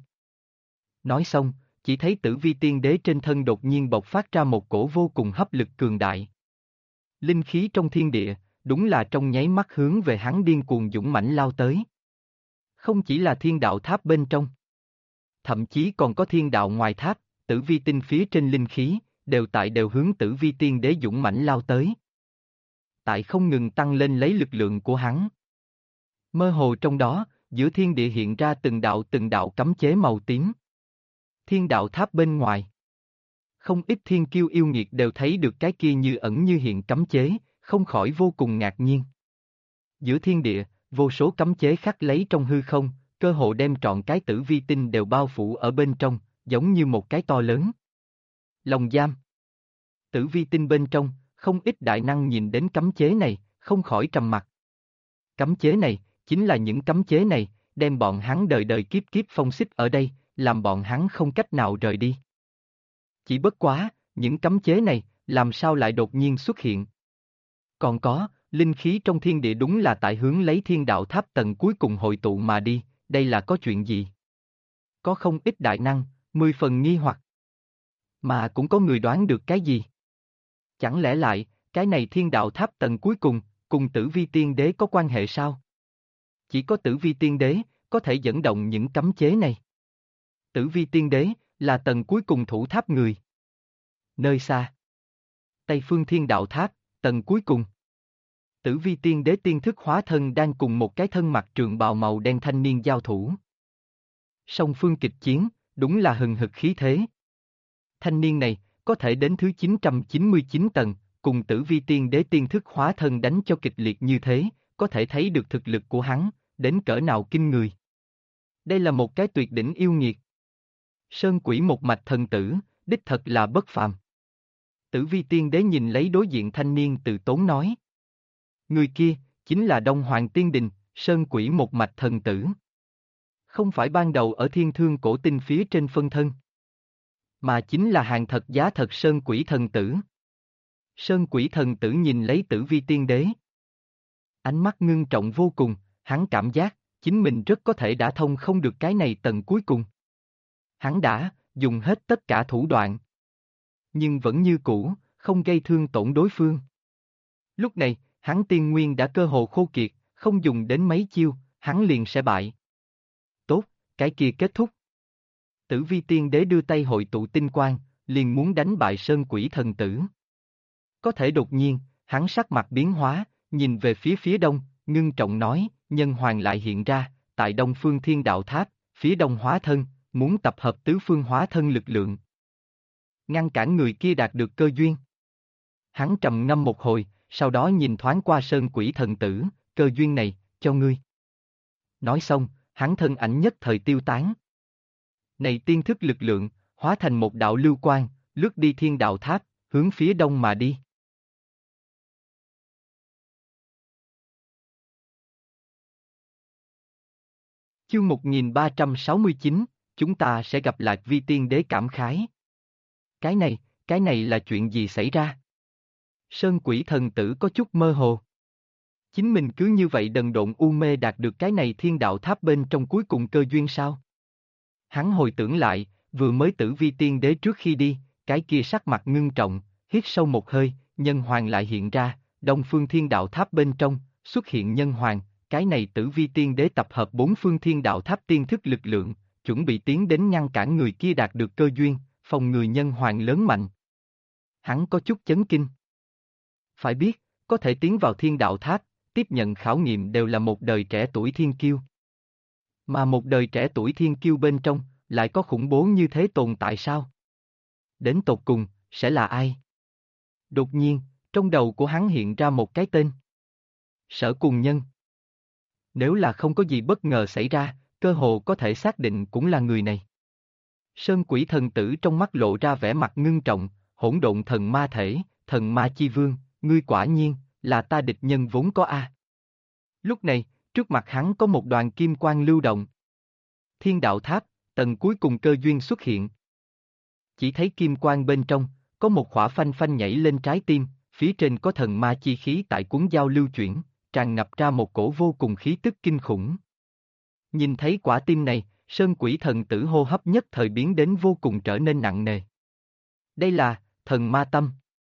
Nói xong, chỉ thấy Tử Vi tiên đế trên thân đột nhiên bộc phát ra một cổ vô cùng hấp lực cường đại. Linh khí trong thiên địa, đúng là trong nháy mắt hướng về hắn điên cuồng dũng mãnh lao tới. Không chỉ là thiên đạo tháp bên trong, thậm chí còn có thiên đạo ngoài tháp, Tử Vi tinh phía trên linh khí, đều hướng Tử Vi tiên đế dũng mãnh lao tới. Tại không ngừng tăng lên lấy lực lượng của hắn. Mơ hồ trong đó, giữa thiên địa hiện ra từng đạo cấm chế màu tím. Thiên đạo tháp bên ngoài. Không ít thiên kiêu yêu nghiệt đều thấy được cái kia như ẩn như hiện cấm chế, không khỏi vô cùng ngạc nhiên. Giữa thiên địa, vô số cấm chế khắc lấy trong hư không, cơ hồ đem trọn cái Tử Vi tinh đều bao phủ ở bên trong, giống như một cái to lớn lồng giam. Tử Vi tinh bên trong, không ít đại năng nhìn đến cấm chế này, không khỏi trầm mặc. Cấm chế này, chính là những cấm chế này, đem bọn hắn đời đời kiếp kiếp phong xích ở đây, làm bọn hắn không cách nào rời đi. Chỉ bất quá, những cấm chế này, làm sao lại đột nhiên xuất hiện? Còn có, linh khí trong thiên địa đúng là tại hướng lấy thiên đạo tháp tầng cuối cùng hội tụ mà đi, đây là có chuyện gì? Có không ít đại năng, 10 phần nghi hoặc. Mà cũng có người đoán được cái gì? Chẳng lẽ lại, cái này thiên đạo tháp tầng cuối cùng Tử Vi tiên đế có quan hệ sao? Chỉ có Tử Vi tiên đế, có thể dẫn động những cấm chế này. Tử Vi tiên đế, là tầng cuối cùng thủ tháp người. Nơi xa. Tây phương thiên đạo tháp, tầng cuối cùng. Tử Vi tiên đế tiên thức hóa thân đang cùng một cái thân mặc trường bào màu đen thanh niên giao thủ. Song phương kịch chiến, đúng là hừng hực khí thế. Thanh niên này, có thể đến thứ 999 tầng, cùng Tử Vi tiên đế tiên thức hóa thân đánh cho kịch liệt như thế, có thể thấy được thực lực của hắn, đến cỡ nào kinh người. Đây là một cái tuyệt đỉnh yêu nghiệt. Sơn quỷ một mạch thần tử, đích thật là bất phàm. Tử Vi tiên đế nhìn lấy đối diện thanh niên từ tốn nói. Người kia, chính là Đông Hoàng Tiên Đình, Sơn quỷ một mạch thần tử. Không phải ban đầu ở thiên thương cổ tinh phía trên phân thân, mà chính là hàng thật giá thật Sơn quỷ thần tử. Sơn quỷ thần tử nhìn lấy Tử Vi tiên đế. Ánh mắt ngưng trọng vô cùng, hắn cảm giác, chính mình rất có thể đã thông không được cái này tầng cuối cùng. Hắn đã dùng hết tất cả thủ đoạn, nhưng vẫn như cũ, không gây thương tổn đối phương. Lúc này, hắn tiên nguyên đã cơ hồ khô kiệt, không dùng đến mấy chiêu, hắn liền sẽ bại. Tốt, cái kia kết thúc. Tử Vi tiên đế đưa tay hội tụ tinh quang, liền muốn đánh bại Sơn quỷ thần tử. Có thể đột nhiên, hắn sắc mặt biến hóa, nhìn về phía đông, ngưng trọng nói, nhân hoàng lại hiện ra, tại đông phương thiên đạo tháp, phía đông hóa thân, muốn tập hợp tứ phương hóa thân lực lượng. Ngăn cản người kia đạt được cơ duyên. Hắn trầm ngâm một hồi, sau đó nhìn thoáng qua Sơn quỷ thần tử, cơ duyên này, cho ngươi. Nói xong, hắn thân ảnh nhất thời tiêu tán. Này tiên thức lực lượng, hóa thành một đạo lưu quang, lướt đi thiên đạo tháp, hướng phía đông mà đi. Chương 1369, chúng ta sẽ gặp lại Vi tiên đế cảm khái. Cái này là chuyện gì xảy ra? Sơn quỷ thần tử có chút mơ hồ. Chính mình cứ như vậy đần độn u mê đạt được cái này thiên đạo tháp bên trong cuối cùng cơ duyên sao? Hắn hồi tưởng lại, vừa mới Tử Vi tiên đế trước khi đi, cái kia sắc mặt ngưng trọng, hít sâu một hơi, nhân hoàng lại hiện ra, đông phương thiên đạo tháp bên trong, xuất hiện nhân hoàng, cái này Tử Vi tiên đế tập hợp bốn phương thiên đạo tháp tiên thức lực lượng, chuẩn bị tiến đến ngăn cản người kia đạt được cơ duyên, phòng người nhân hoàng lớn mạnh. Hắn có chút chấn kinh. Phải biết, có thể tiến vào thiên đạo tháp, tiếp nhận khảo nghiệm đều là một đời trẻ tuổi thiên kiêu. Mà một đời trẻ tuổi thiên kiêu bên trong, lại có khủng bố như thế tồn tại sao? Đến tột cùng, sẽ là ai? Đột nhiên, trong đầu của hắn hiện ra một cái tên. Sở Cuồng Nhân. Nếu là không có gì bất ngờ xảy ra, cơ hồ có thể xác định cũng là người này. Sơn quỷ thần tử trong mắt lộ ra vẻ mặt ngưng trọng, hỗn độn thần ma thể, thần ma chi vương, ngươi quả nhiên, là ta địch nhân vốn có a. Lúc này, trước mặt hắn có một đoàn kim quang lưu động. Thiên đạo tháp, tầng cuối cùng cơ duyên xuất hiện. Chỉ thấy kim quang bên trong, có một khỏa phanh phanh nhảy lên trái tim, phía trên có thần ma chi khí tại cuốn dao lưu chuyển, tràn ngập ra một cổ vô cùng khí tức kinh khủng. Nhìn thấy quả tim này, Sơn Quỷ thần tử hô hấp nhất thời biến đến vô cùng trở nên nặng nề. Đây là, thần ma tâm.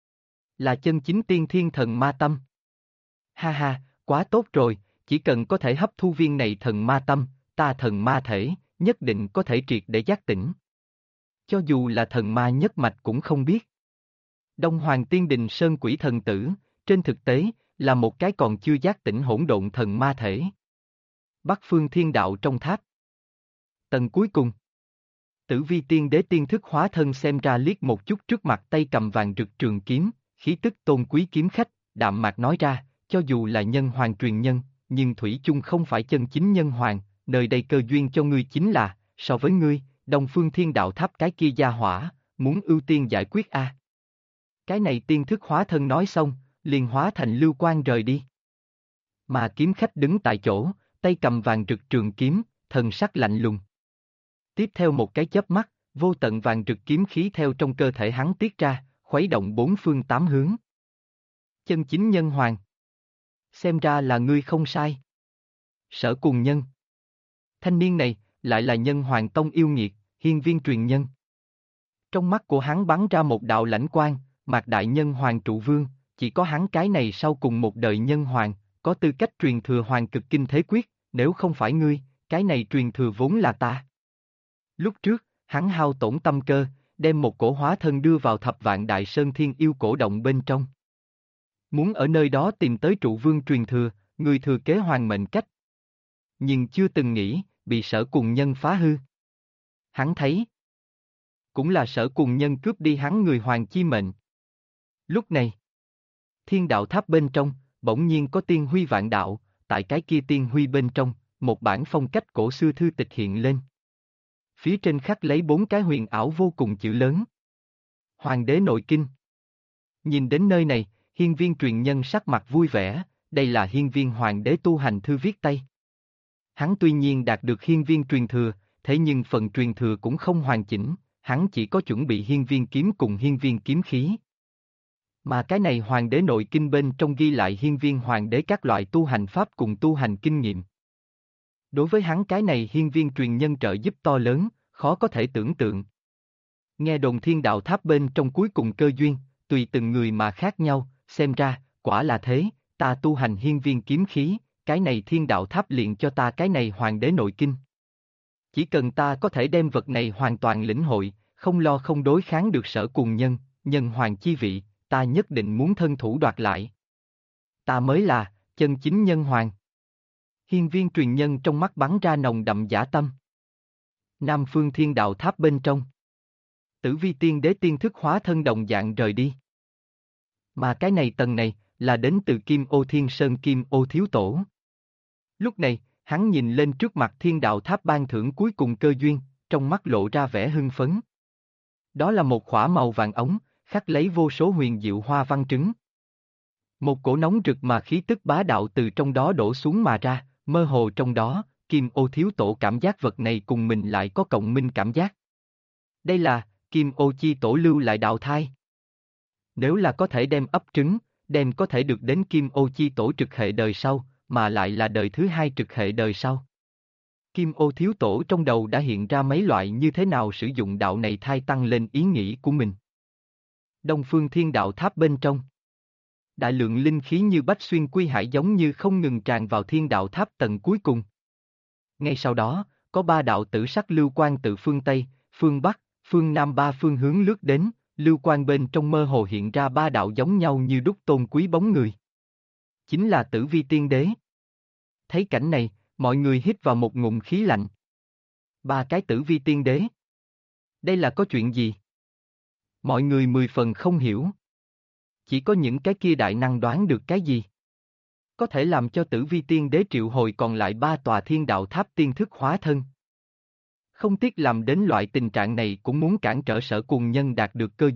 Là chân chính tiên thiên thần ma tâm. Ha ha, quá tốt rồi, chỉ cần có thể hấp thu viên này thần ma tâm, ta thần ma thể, nhất định có thể triệt để giác tỉnh. Cho dù là thần ma nhất mạch cũng không biết. Đông Hoàng Tiên Đình Sơn Quỷ thần tử, trên thực tế, là một cái còn chưa giác tỉnh hỗn độn thần ma thể. Bắc phương thiên đạo trong tháp. Tầng cuối cùng. Tử Vi Tiên Đế tiên thức hóa thân xem ra liếc một chút trước mặt tay cầm vàng rực trường kiếm, khí tức tôn quý kiếm khách, đạm mạc nói ra, cho dù là nhân hoàng truyền nhân, nhưng thủy chung không phải chân chính nhân hoàng, nơi đây cơ duyên cho ngươi chính là, so với ngươi, Đông Phương Thiên Đạo Tháp cái kia gia hỏa, muốn ưu tiên giải quyết a. Cái này tiên thức hóa thân nói xong, liền hóa thành lưu quang rời đi. Mà kiếm khách đứng tại chỗ, tay cầm vàng rực trường kiếm, thần sắc lạnh lùng. Tiếp theo một cái chớp mắt, vô tận vàng rực kiếm khí theo trong cơ thể hắn tiết ra, khuấy động bốn phương tám hướng. Chân chính nhân hoàng. Xem ra là ngươi không sai. Sở Cùng Nhân. Thanh niên này, lại là nhân hoàng tông yêu nghiệt, hiên viên truyền nhân. Trong mắt của hắn bắn ra một đạo lãnh quang, Mạc đại nhân hoàng trụ vương, chỉ có hắn cái này sau cùng một đời nhân hoàng, có tư cách truyền thừa hoàng cực kinh thế quyết, nếu không phải ngươi, cái này truyền thừa vốn là ta. Lúc trước, hắn hao tổn tâm cơ, đem một cổ hóa thân đưa vào thập vạn đại sơn thiên yêu cổ động bên trong. Muốn ở nơi đó tìm tới trụ vương truyền thừa, người thừa kế hoàng mệnh cách. Nhưng chưa từng nghĩ, bị Sở Cùng Nhân phá hư. Hắn thấy, cũng là Sở Cùng Nhân cướp đi hắn người hoàng chi mệnh. Lúc này, thiên đạo tháp bên trong, bỗng nhiên có tiên huy vạn đạo, tại cái kia tiên huy bên trong, một bản phong cách cổ xưa thư tịch hiện lên. Phía trên khắc lấy 4 cái huyền ảo vô cùng chữ lớn. Hoàng đế nội kinh. Nhìn đến nơi này, hiên viên truyền nhân sắc mặt vui vẻ, đây là hiên viên hoàng đế tu hành thư viết tay. Hắn tuy nhiên đạt được hiên viên truyền thừa, thế nhưng phần truyền thừa cũng không hoàn chỉnh, hắn chỉ có chuẩn bị hiên viên kiếm cùng hiên viên kiếm khí. Mà cái này hoàng đế nội kinh bên trong ghi lại hiên viên hoàng đế các loại tu hành pháp cùng tu hành kinh nghiệm. Đối với hắn cái này hiên viên truyền nhân trợ giúp to lớn, khó có thể tưởng tượng. Nghe đồn thiên đạo tháp bên trong cuối cùng cơ duyên, tùy từng người mà khác nhau, xem ra, quả là thế, ta tu hành hiên viên kiếm khí, cái này thiên đạo tháp liền cho ta cái này hoàng đế nội kinh. Chỉ cần ta có thể đem vật này hoàn toàn lĩnh hội, không lo không đối kháng được Sở Cùng Nhân, nhân hoàng chi vị, ta nhất định muốn thân thủ đoạt lại. Ta mới là, chân chính nhân hoàng. Hiên viên truyền nhân trong mắt bắn ra nồng đậm dã tâm. Nam phương thiên đạo tháp bên trong. Tử Vi Tiên Đế tiên thức hóa thân đồng dạng rời đi. Mà cái này tầng này, là đến từ Kim Ô Thiên Sơn Kim Ô Thiếu Tổ. Lúc này, hắn nhìn lên trước mặt thiên đạo tháp ban thưởng cuối cùng cơ duyên, trong mắt lộ ra vẻ hưng phấn. Đó là một khỏa màu vàng ống, khắc lấy vô số huyền diệu hoa văn trứng. Một cổ nóng rực mà khí tức bá đạo từ trong đó đổ xuống mà ra, mơ hồ trong đó, Kim Ô Thiếu Tổ cảm giác vật này cùng mình lại có cộng minh cảm giác. Đây là, Kim Ô Chi Tổ lưu lại đạo thai. Nếu là có thể đem ấp trứng, đem có thể được đến Kim Ô Chi Tổ trực hệ đời sau, mà lại là đời thứ 2 trực hệ đời sau. Kim Ô Thiếu Tổ trong đầu đã hiện ra mấy loại như thế nào sử dụng đạo này thai tăng lên ý nghĩ của mình. Đông Phương Thiên Đạo Tháp bên trong. Đại lượng linh khí như bách xuyên quy hải giống như không ngừng tràn vào thiên đạo tháp tầng cuối cùng. Ngay sau đó, có 3 đạo tử sắc lưu quang từ phương Tây, phương Bắc, phương Nam 3 phương hướng lướt đến, lưu quang bên trong mơ hồ hiện ra 3 đạo giống nhau như đúc tôn quý bóng người. Chính là Tử Vi Tiên Đế. Thấy cảnh này, mọi người hít vào một ngụm khí lạnh. 3 cái Tử Vi Tiên Đế. Đây là có chuyện gì? Mọi người 10 phần không hiểu. Chỉ có những cái kia đại năng đoán được cái gì. Có thể làm cho Tử Vi Tiên Đế triệu hồi còn lại 3 tòa thiên đạo tháp tiên thức hóa thân. Không tiếc làm đến loại tình trạng này cũng muốn cản trở Sở Cùng Nhân đạt được cơ duyên,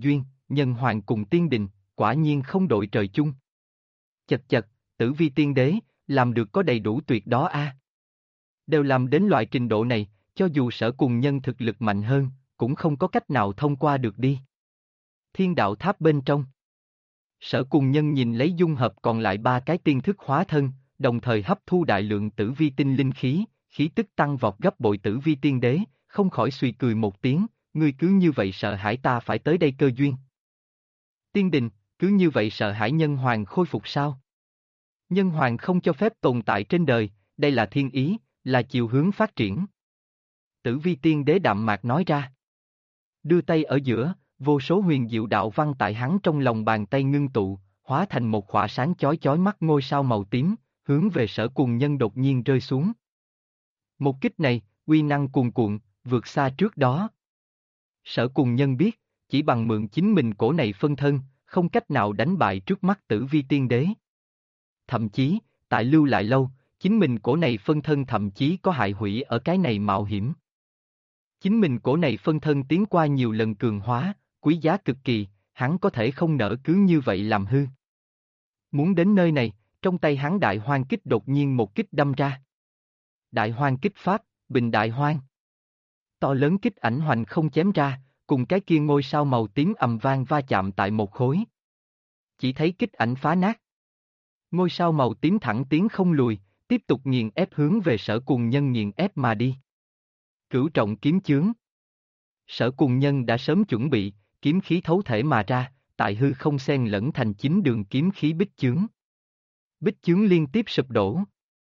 nhân hoàng cùng tiên đình, quả nhiên không đội trời chung. Chật chật, Tử Vi tiên đế, làm được có đầy đủ tuyệt đó a. Đều làm đến loại trình độ này, cho dù Sở Cùng Nhân thực lực mạnh hơn, cũng không có cách nào thông qua được đi. Thiên đạo tháp bên trong. Sở Cùng Nhân nhìn lấy dung hợp còn lại 3 cái tiên thức hóa thân, đồng thời hấp thu đại lượng tử vi tinh linh khí, khí tức tăng vọt gấp bội Tử Vi tiên đế, không khỏi suy cười một tiếng, ngươi cứ như vậy sợ hãi ta phải tới đây cơ duyên. Tiên đình, cứ như vậy sợ hãi nhân hoàng khôi phục sao? Nhân hoàng không cho phép tồn tại trên đời, đây là thiên ý, là chiều hướng phát triển. Tử Vi tiên đế đạm mạc nói ra. Đưa tay ở giữa, vô số huyền diệu đạo văn tại hắn trong lòng bàn tay ngưng tụ, hóa thành một khỏa sáng chói chói mắt ngôi sao màu tím, hướng về Sở Cùng Nhân đột nhiên rơi xuống. Một kích này, uy năng cuồn cuộn, vượt xa trước đó. Sở Cùng Nhân biết, chỉ bằng mượn chính mình cổ này phân thân, không cách nào đánh bại trước mắt Tử Vi tiên đế. Thậm chí, tại lưu lại lâu, chính mình cổ này phân thân thậm chí có hại hủy ở cái này mạo hiểm. Chính mình cổ này phân thân tiến qua nhiều lần cường hóa, quý giá cực kỳ, hắn có thể không nỡ cứ như vậy làm hư. Muốn đến nơi này, trong tay hắn đại hoang kích đột nhiên một kích đâm ra. Đại hoang kích pháp, bình đại hoang. To lớn kích ảnh hoành không chém ra, cùng cái kia ngôi sao màu tím ầm vang va chạm tại một khối. Chỉ thấy kích ảnh phá nát. Ngôi sao màu tím thẳng tiến không lùi, tiếp tục nghiền ép hướng về Sở Cùng Nhân nghiền ép mà đi. Cửu trọng kiếm chướng. Sở Cùng Nhân đã sớm chuẩn bị, kiếm khí thấu thể mà ra, tại hư không xen lẫn thành 9 đường kiếm khí bích chướng. Bích chướng liên tiếp sụp đổ.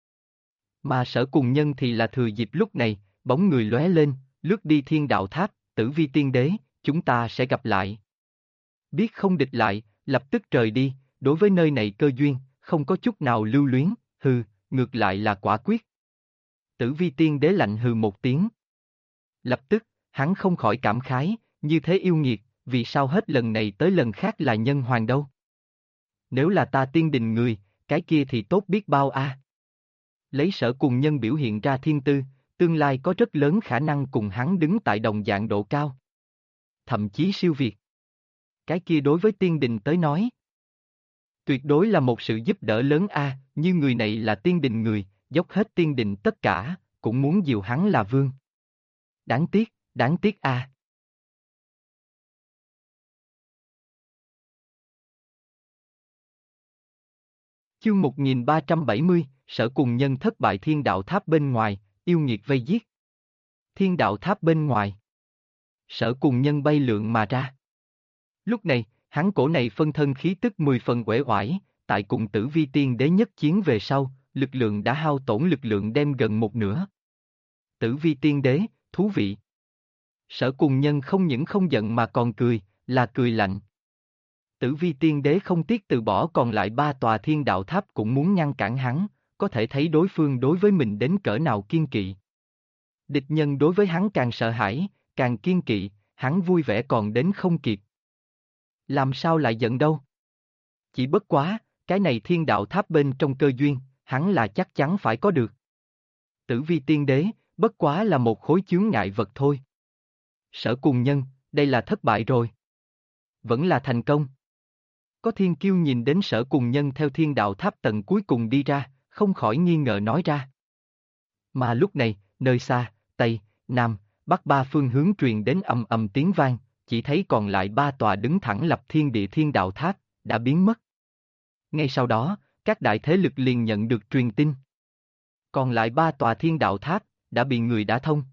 Mà Sở Cùng Nhân thì là thừa dịp lúc này, bóng người lóe lên, lướt đi thiên đạo tháp, Tử Vi tiên đế, chúng ta sẽ gặp lại. Biết không địch lại, lập tức rời đi, đối với nơi này cơ duyên, không có chút nào lưu luyến, hừ, ngược lại là quả quyết. Tử Vi tiên đế lạnh hừ một tiếng. Lập tức, hắn không khỏi cảm khái, như thế yêu nghiệt, vì sao hết lần này tới lần khác là nhân hoàng đâu? Nếu là ta tiên đình người, cái kia thì tốt biết bao a. Lấy Sở Cùng Nhân biểu hiện ra thiên tư, tương lai có rất lớn khả năng cùng hắn đứng tại đồng dạng độ cao. Thậm chí siêu việt. Cái kia đối với tiên đình tới nói, tuyệt đối là một sự giúp đỡ lớn a, như người này là tiên đình người, dốc hết tiên đình tất cả, cũng muốn dìu hắn là vương. Đáng tiếc a. Chương 1370, Sở Cùng Nhân thất bại thiên đạo tháp bên ngoài, yêu nghiệt vây giết. Thiên đạo tháp bên ngoài. Sở Cùng Nhân bay lượn mà ra. Lúc này, hắn cổ này phân thân khí tức 10 phần uể oải, tại cùng Tử Vi tiên đế nhất chiến về sau, lực lượng đã hao tổn lực lượng đem gần một nửa. Tử Vi tiên đế, thú vị. Sở Cùng Nhân không những không giận mà còn cười, là cười lạnh. Tử Vi tiên đế không tiếc từ bỏ còn lại 3 tòa thiên đạo tháp cũng muốn ngăn cản hắn, có thể thấy đối phương đối với mình đến cỡ nào kiên kỵ. Địch nhân đối với hắn càng sợ hãi, càng kiên kỵ, hắn vui vẻ còn đến không kịp. Làm sao lại giận đâu? Chỉ bất quá, cái này thiên đạo tháp bên trong cơ duyên, hắn là chắc chắn phải có được. Tử Vi tiên đế, bất quá là một khối chướng ngại vật thôi. Sở Cùng Nhân, đây là thất bại rồi. Vẫn là thành công. Có thiên kiêu nhìn đến Sở Cùng Nhân theo thiên đạo tháp tầng cuối cùng đi ra, không khỏi nghi ngờ nói ra. Mà lúc này, nơi xa, Tây, Nam, Bắc ba phương hướng truyền đến ầm ầm tiếng vang, chỉ thấy còn lại 3 tòa đứng thẳng lập thiên địa thiên đạo tháp, đã biến mất. Ngay sau đó, các đại thế lực liền nhận được truyền tin. Còn lại 3 tòa thiên đạo tháp, đã bị người đả thông.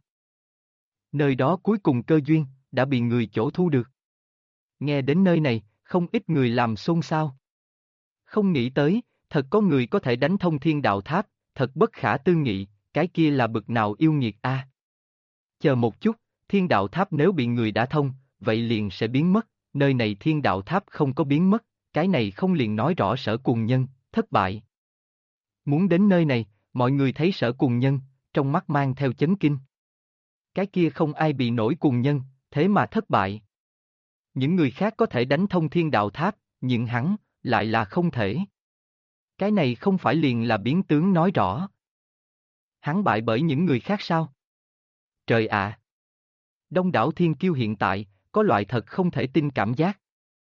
Nơi đó cuối cùng cơ duyên, đã bị người chỗ thu được. Nghe đến nơi này, không ít người làm xôn xao. Không nghĩ tới, thật có người có thể đánh thông thiên đạo tháp, thật bất khả tư nghị, cái kia là bực nào yêu nghiệt a. Chờ một chút, thiên đạo tháp nếu bị người đả thông, vậy liền sẽ biến mất, nơi này thiên đạo tháp không có biến mất, cái này không liền nói rõ Sở Cùng Nhân, thất bại. Muốn đến nơi này, mọi người thấy Sở Cùng Nhân, trong mắt mang theo chấn kinh. Cái kia không ai bị nổi Cùng Nhân, thế mà thất bại. Những người khác có thể đánh thông thiên đạo tháp, nhưng hắn, lại là không thể. Cái này không phải liền là biến tướng nói rõ. Hắn bại bởi những người khác sao? Trời ạ! Đông đảo thiên kiêu hiện tại, có loại thật không thể tin cảm giác.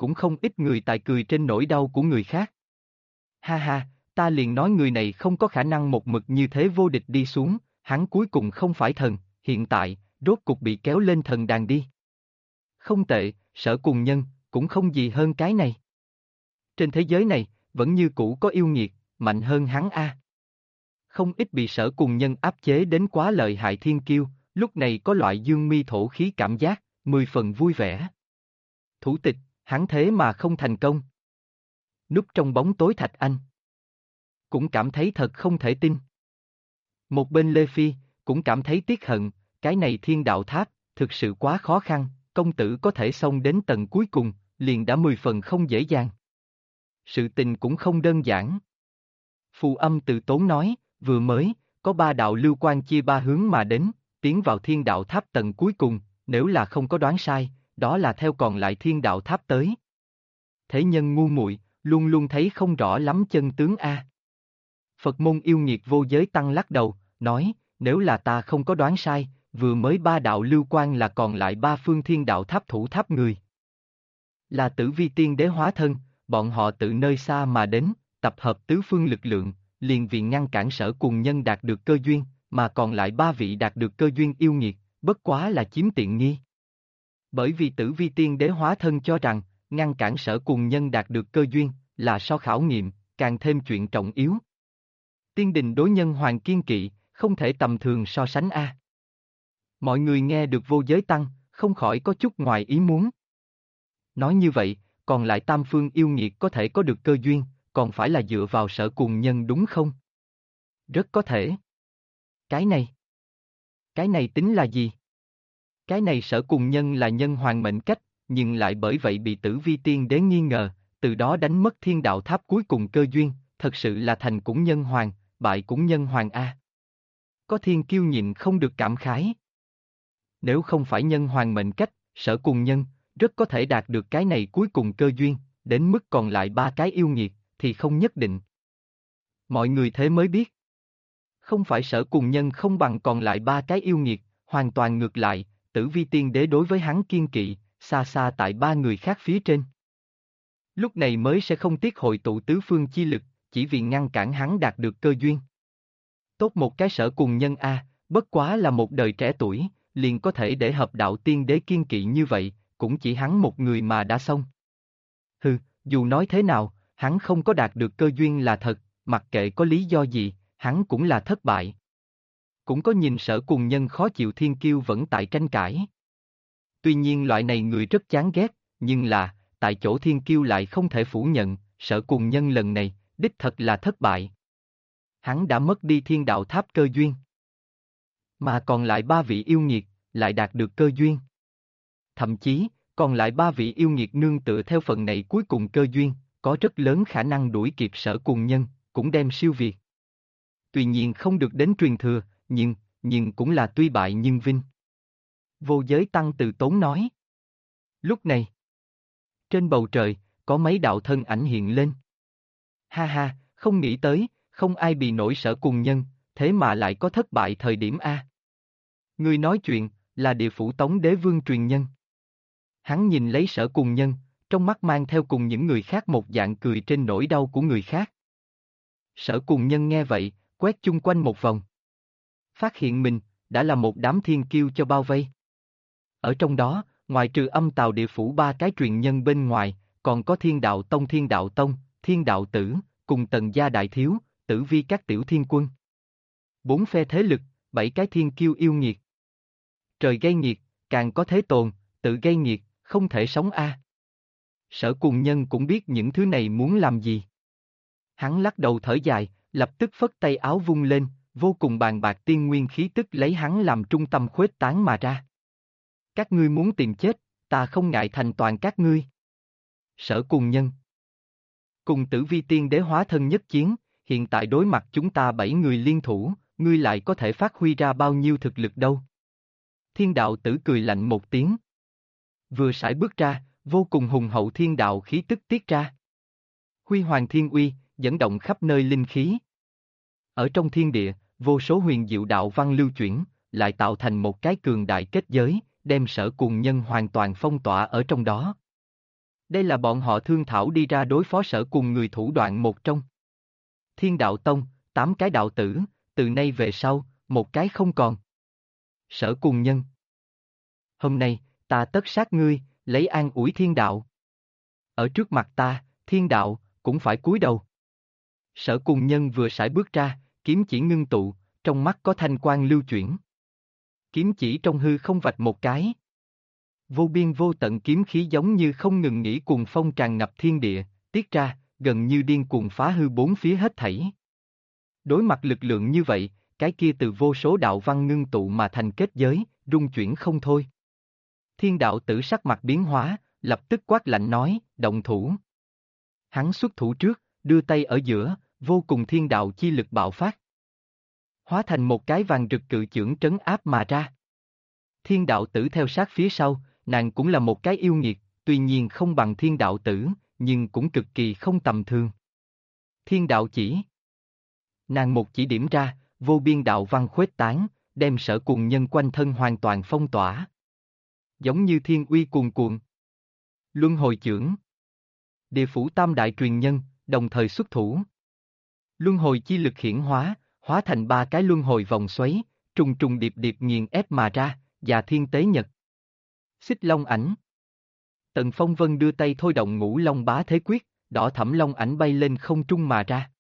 cũng không ít người tại cười trên nỗi đau của người khác. Ha ha, ta liền nói người này không có khả năng một mực như thế vô địch đi xuống, hắn cuối cùng không phải thần, hiện tại, rốt cục bị kéo lên thần đàn đi. Không tệ, Sở Cùng Nhân, cũng không gì hơn cái này. Trên thế giới này, vẫn như cũ có yêu nghiệt, mạnh hơn hắn a. Không ít bị Sở Cùng Nhân áp chế đến quá lợi hại thiên kiêu, lúc này có loại dương mi thổ khí cảm giác, 10 phần vui vẻ. Thủ tịch, hắn thế mà không thành công. Núp trong bóng tối Thạch Anh cũng cảm thấy thật không thể tin. Một bên Lê Phi cũng cảm thấy tiếc hận, cái này thiên đạo tháp, thực sự quá khó khăn, công tử có thể xông đến tầng cuối cùng, liền đã 10 phần không dễ dàng. Sự tình cũng không đơn giản. Phù Âm Từ Tốn nói, vừa mới, có 3 đạo lưu quan chia 3 hướng mà đến, tiến vào thiên đạo tháp tầng cuối cùng, nếu là không có đoán sai, đó là theo còn lại thiên đạo tháp tới. Thế nhân ngu muội, luôn luôn thấy không rõ lắm chân tướng a. Phật môn yêu nghiệt vô giới tăng lắc đầu, nói, nếu là ta không có đoán sai, vừa mới 3 đạo lưu quan là còn lại 3 phương thiên đạo tháp thủ tháp người. Là Tử Vi tiên đế hóa thân, bọn họ từ nơi xa mà đến, tập hợp tứ phương lực lượng, liền vì ngăn cản Sở Cùng Nhân đạt được cơ duyên, mà còn lại 3 vị đạt được cơ duyên yêu nghiệt, bất quá là chiếm tiện nghi. Bởi vì Tử Vi tiên đế hóa thân cho rằng, ngăn cản Sở Cùng Nhân đạt được cơ duyên, là so khảo nghiệm, càng thêm chuyện trọng yếu. Tiên đình đối nhân hoàng kiên kỵ, không thể tầm thường so sánh a. Mọi người nghe được vô giới tăng, không khỏi có chút ngoài ý muốn. Nói như vậy, còn lại tam phương yêu nghiệt có thể có được cơ duyên, còn phải là dựa vào Sở Cùng Nhân đúng không? Rất có thể. Cái này tính là gì? Cái này Sở Cùng Nhân là nhân hoàng mệnh cách, nhưng lại bởi vậy bị Tử Vi tiên đế nghi ngờ, từ đó đánh mất thiên đạo tháp cuối cùng cơ duyên, thật sự là thành cũng nhân hoàng, bại cũng nhân hoàng a. Có thiên kiêu nhịn không được cảm khái. Nếu không phải nhân hoàng mệnh cách, Sở Cùng Nhân, rất có thể đạt được cái này cuối cùng cơ duyên, đến mức còn lại 3 cái yêu nghiệt, thì không nhất định. Mọi người thế mới biết. Không phải Sở Cùng Nhân không bằng còn lại 3 cái yêu nghiệt, hoàn toàn ngược lại, Tử Vi tiên đế đối với hắn kiên kỵ, xa xa tại 3 người khác phía trên. Lúc này mới sẽ không tiếc hội tụ tứ phương chi lực, chỉ vì ngăn cản hắn đạt được cơ duyên. Tốt một cái Sở Cùng Nhân a, bất quá là một đời trẻ tuổi, liền có thể để hợp đạo tiên đế kiên kỵ như vậy, cũng chỉ hắn một người mà đã xong. Hừ, dù nói thế nào, hắn không có đạt được cơ duyên là thật, mặc kệ có lý do gì, hắn cũng là thất bại. Cũng có nhìn Sở Cùng Nhân khó chịu thiên kiêu vẫn tại tranh cãi. Tuy nhiên loại này người rất chán ghét, nhưng là, tại chỗ thiên kiêu lại không thể phủ nhận, Sở Cùng Nhân lần này, đích thật là thất bại. Hắn đã mất đi thiên đạo tháp cơ duyên. Mà còn lại 3 vị yêu nghiệt, lại đạt được cơ duyên. Thậm chí, còn lại 3 vị yêu nghiệt nương tựa theo phần này cuối cùng cơ duyên, có rất lớn khả năng đuổi kịp Sở Cùng Nhân, cũng đem siêu việt. Tuy nhiên không được đến truyền thừa, nhưng cũng là tuy bại nhưng vinh. Vô giới tăng Từ Tốn nói. Lúc này, trên bầu trời, có mấy đạo thân ảnh hiện lên. Ha ha, không nghĩ tới, không ai bị nổi Sở Cùng Nhân, thế mà lại có thất bại thời điểm a. Người nói chuyện, là Địa Phủ Tống Đế Vương truyền nhân. Hắn nhìn lấy Sở Cùng Nhân, trong mắt mang theo cùng những người khác một dạng cười trên nỗi đau của người khác. Sở Cùng Nhân nghe vậy, quét chung quanh một vòng. Phát hiện mình, đã là một đám thiên kiêu cho bao vây. Ở trong đó, ngoài trừ Âm Tào Địa Phủ 3 cái truyền nhân bên ngoài, còn có Thiên Đạo Tông, Thiên Đạo Tử, cùng Tần Gia Đại Thiếu, Tử Vi các tiểu thiên quân. 4 phe thế lực, 7 cái thiên kiêu yêu nghiệt. Trời gây nghiệt, càng có thế tồn, tự gây nghiệt, không thể sống a. Sở Cùng Nhân cũng biết những thứ này muốn làm gì. Hắn lắc đầu thở dài, lập tức phất tay áo vung lên, vô cùng bàn bạc tiên nguyên khí tức lấy hắn làm trung tâm khuếch tán mà ra. Các ngươi muốn tìm chết, ta không ngại thành toàn các ngươi. Sở Cùng Nhân cùng Tử Vi tiên đế hóa thân nhất chiến, hiện tại đối mặt chúng ta 7 người liên thủ, ngươi lại có thể phát huy ra bao nhiêu thực lực đâu. Thiên Đạo Tử cười lạnh một tiếng. Vừa sải bước ra, vô cùng hùng hậu thiên đạo khí tức tiết ra. Huy hoàng thiên uy, dẫn động khắp nơi linh khí. Ở trong thiên địa, vô số huyền diệu đạo văn lưu chuyển, lại tạo thành một cái cường đại kết giới, đem Sở Cùng Nhân hoàn toàn phong tỏa ở trong đó. Đây là bọn họ thương thảo đi ra đối phó Sở Cùng người thủ đoạn một trong. Thiên Đạo Tông, 8 cái đạo tử, từ nay về sau, một cái không còn. Sở Cùng nhân. Hôm nay, ta tất sát ngươi, lấy an ủi thiên đạo. Ở trước mặt ta, thiên đạo, cũng phải cúi đầu. Sở Cùng nhân vừa sải bước ra, kiếm chỉ ngưng tụ, trong mắt có thanh quang lưu chuyển. Kiếm chỉ trong hư không vạch một cái. Vô biên vô tận kiếm khí giống như không ngừng nghỉ cuồng phong tràn ngập thiên địa, tiết ra, gần như điên cuồng phá hư bốn phía hết thảy. Đối mặt lực lượng như vậy, cái kia từ vô số đạo văn ngưng tụ mà thành kết giới, rung chuyển không thôi. Thiên đạo tử sắc mặt biến hóa, lập tức quát lạnh nói, động thủ. Hắn xuất thủ trước, đưa tay ở giữa, vô cùng thiên đạo chi lực bạo phát. Hóa thành một cái vàng rực cự chưởng trấn áp mà ra. Thiên đạo tử theo sát phía sau, nàng cũng là một cái yêu nghiệt, tuy nhiên không bằng thiên đạo tử, nhưng cũng cực kỳ không tầm thường. Thiên đạo chỉ. Nàng một chỉ điểm ra, vô biên đạo văn khuếch tán, đem Sở Cùng nhân quanh thân hoàn toàn phong tỏa. Giống như thiên uy cuồn cuộn. Luân hồi chưởng. Địa phủ tam đại truyền nhân, đồng thời xuất thủ. Luân hồi chi lực hiển hóa, hóa thành 3 cái luân hồi vòng xoáy, trùng trùng điệp điệp nghiền ép mà ra, và thiên tế nhật. Xích long ảnh. Tần Phong Vân đưa tay thôi động Ngũ Long Bá Thế Quyết, đỏ thẫm long ảnh bay lên không trung mà ra.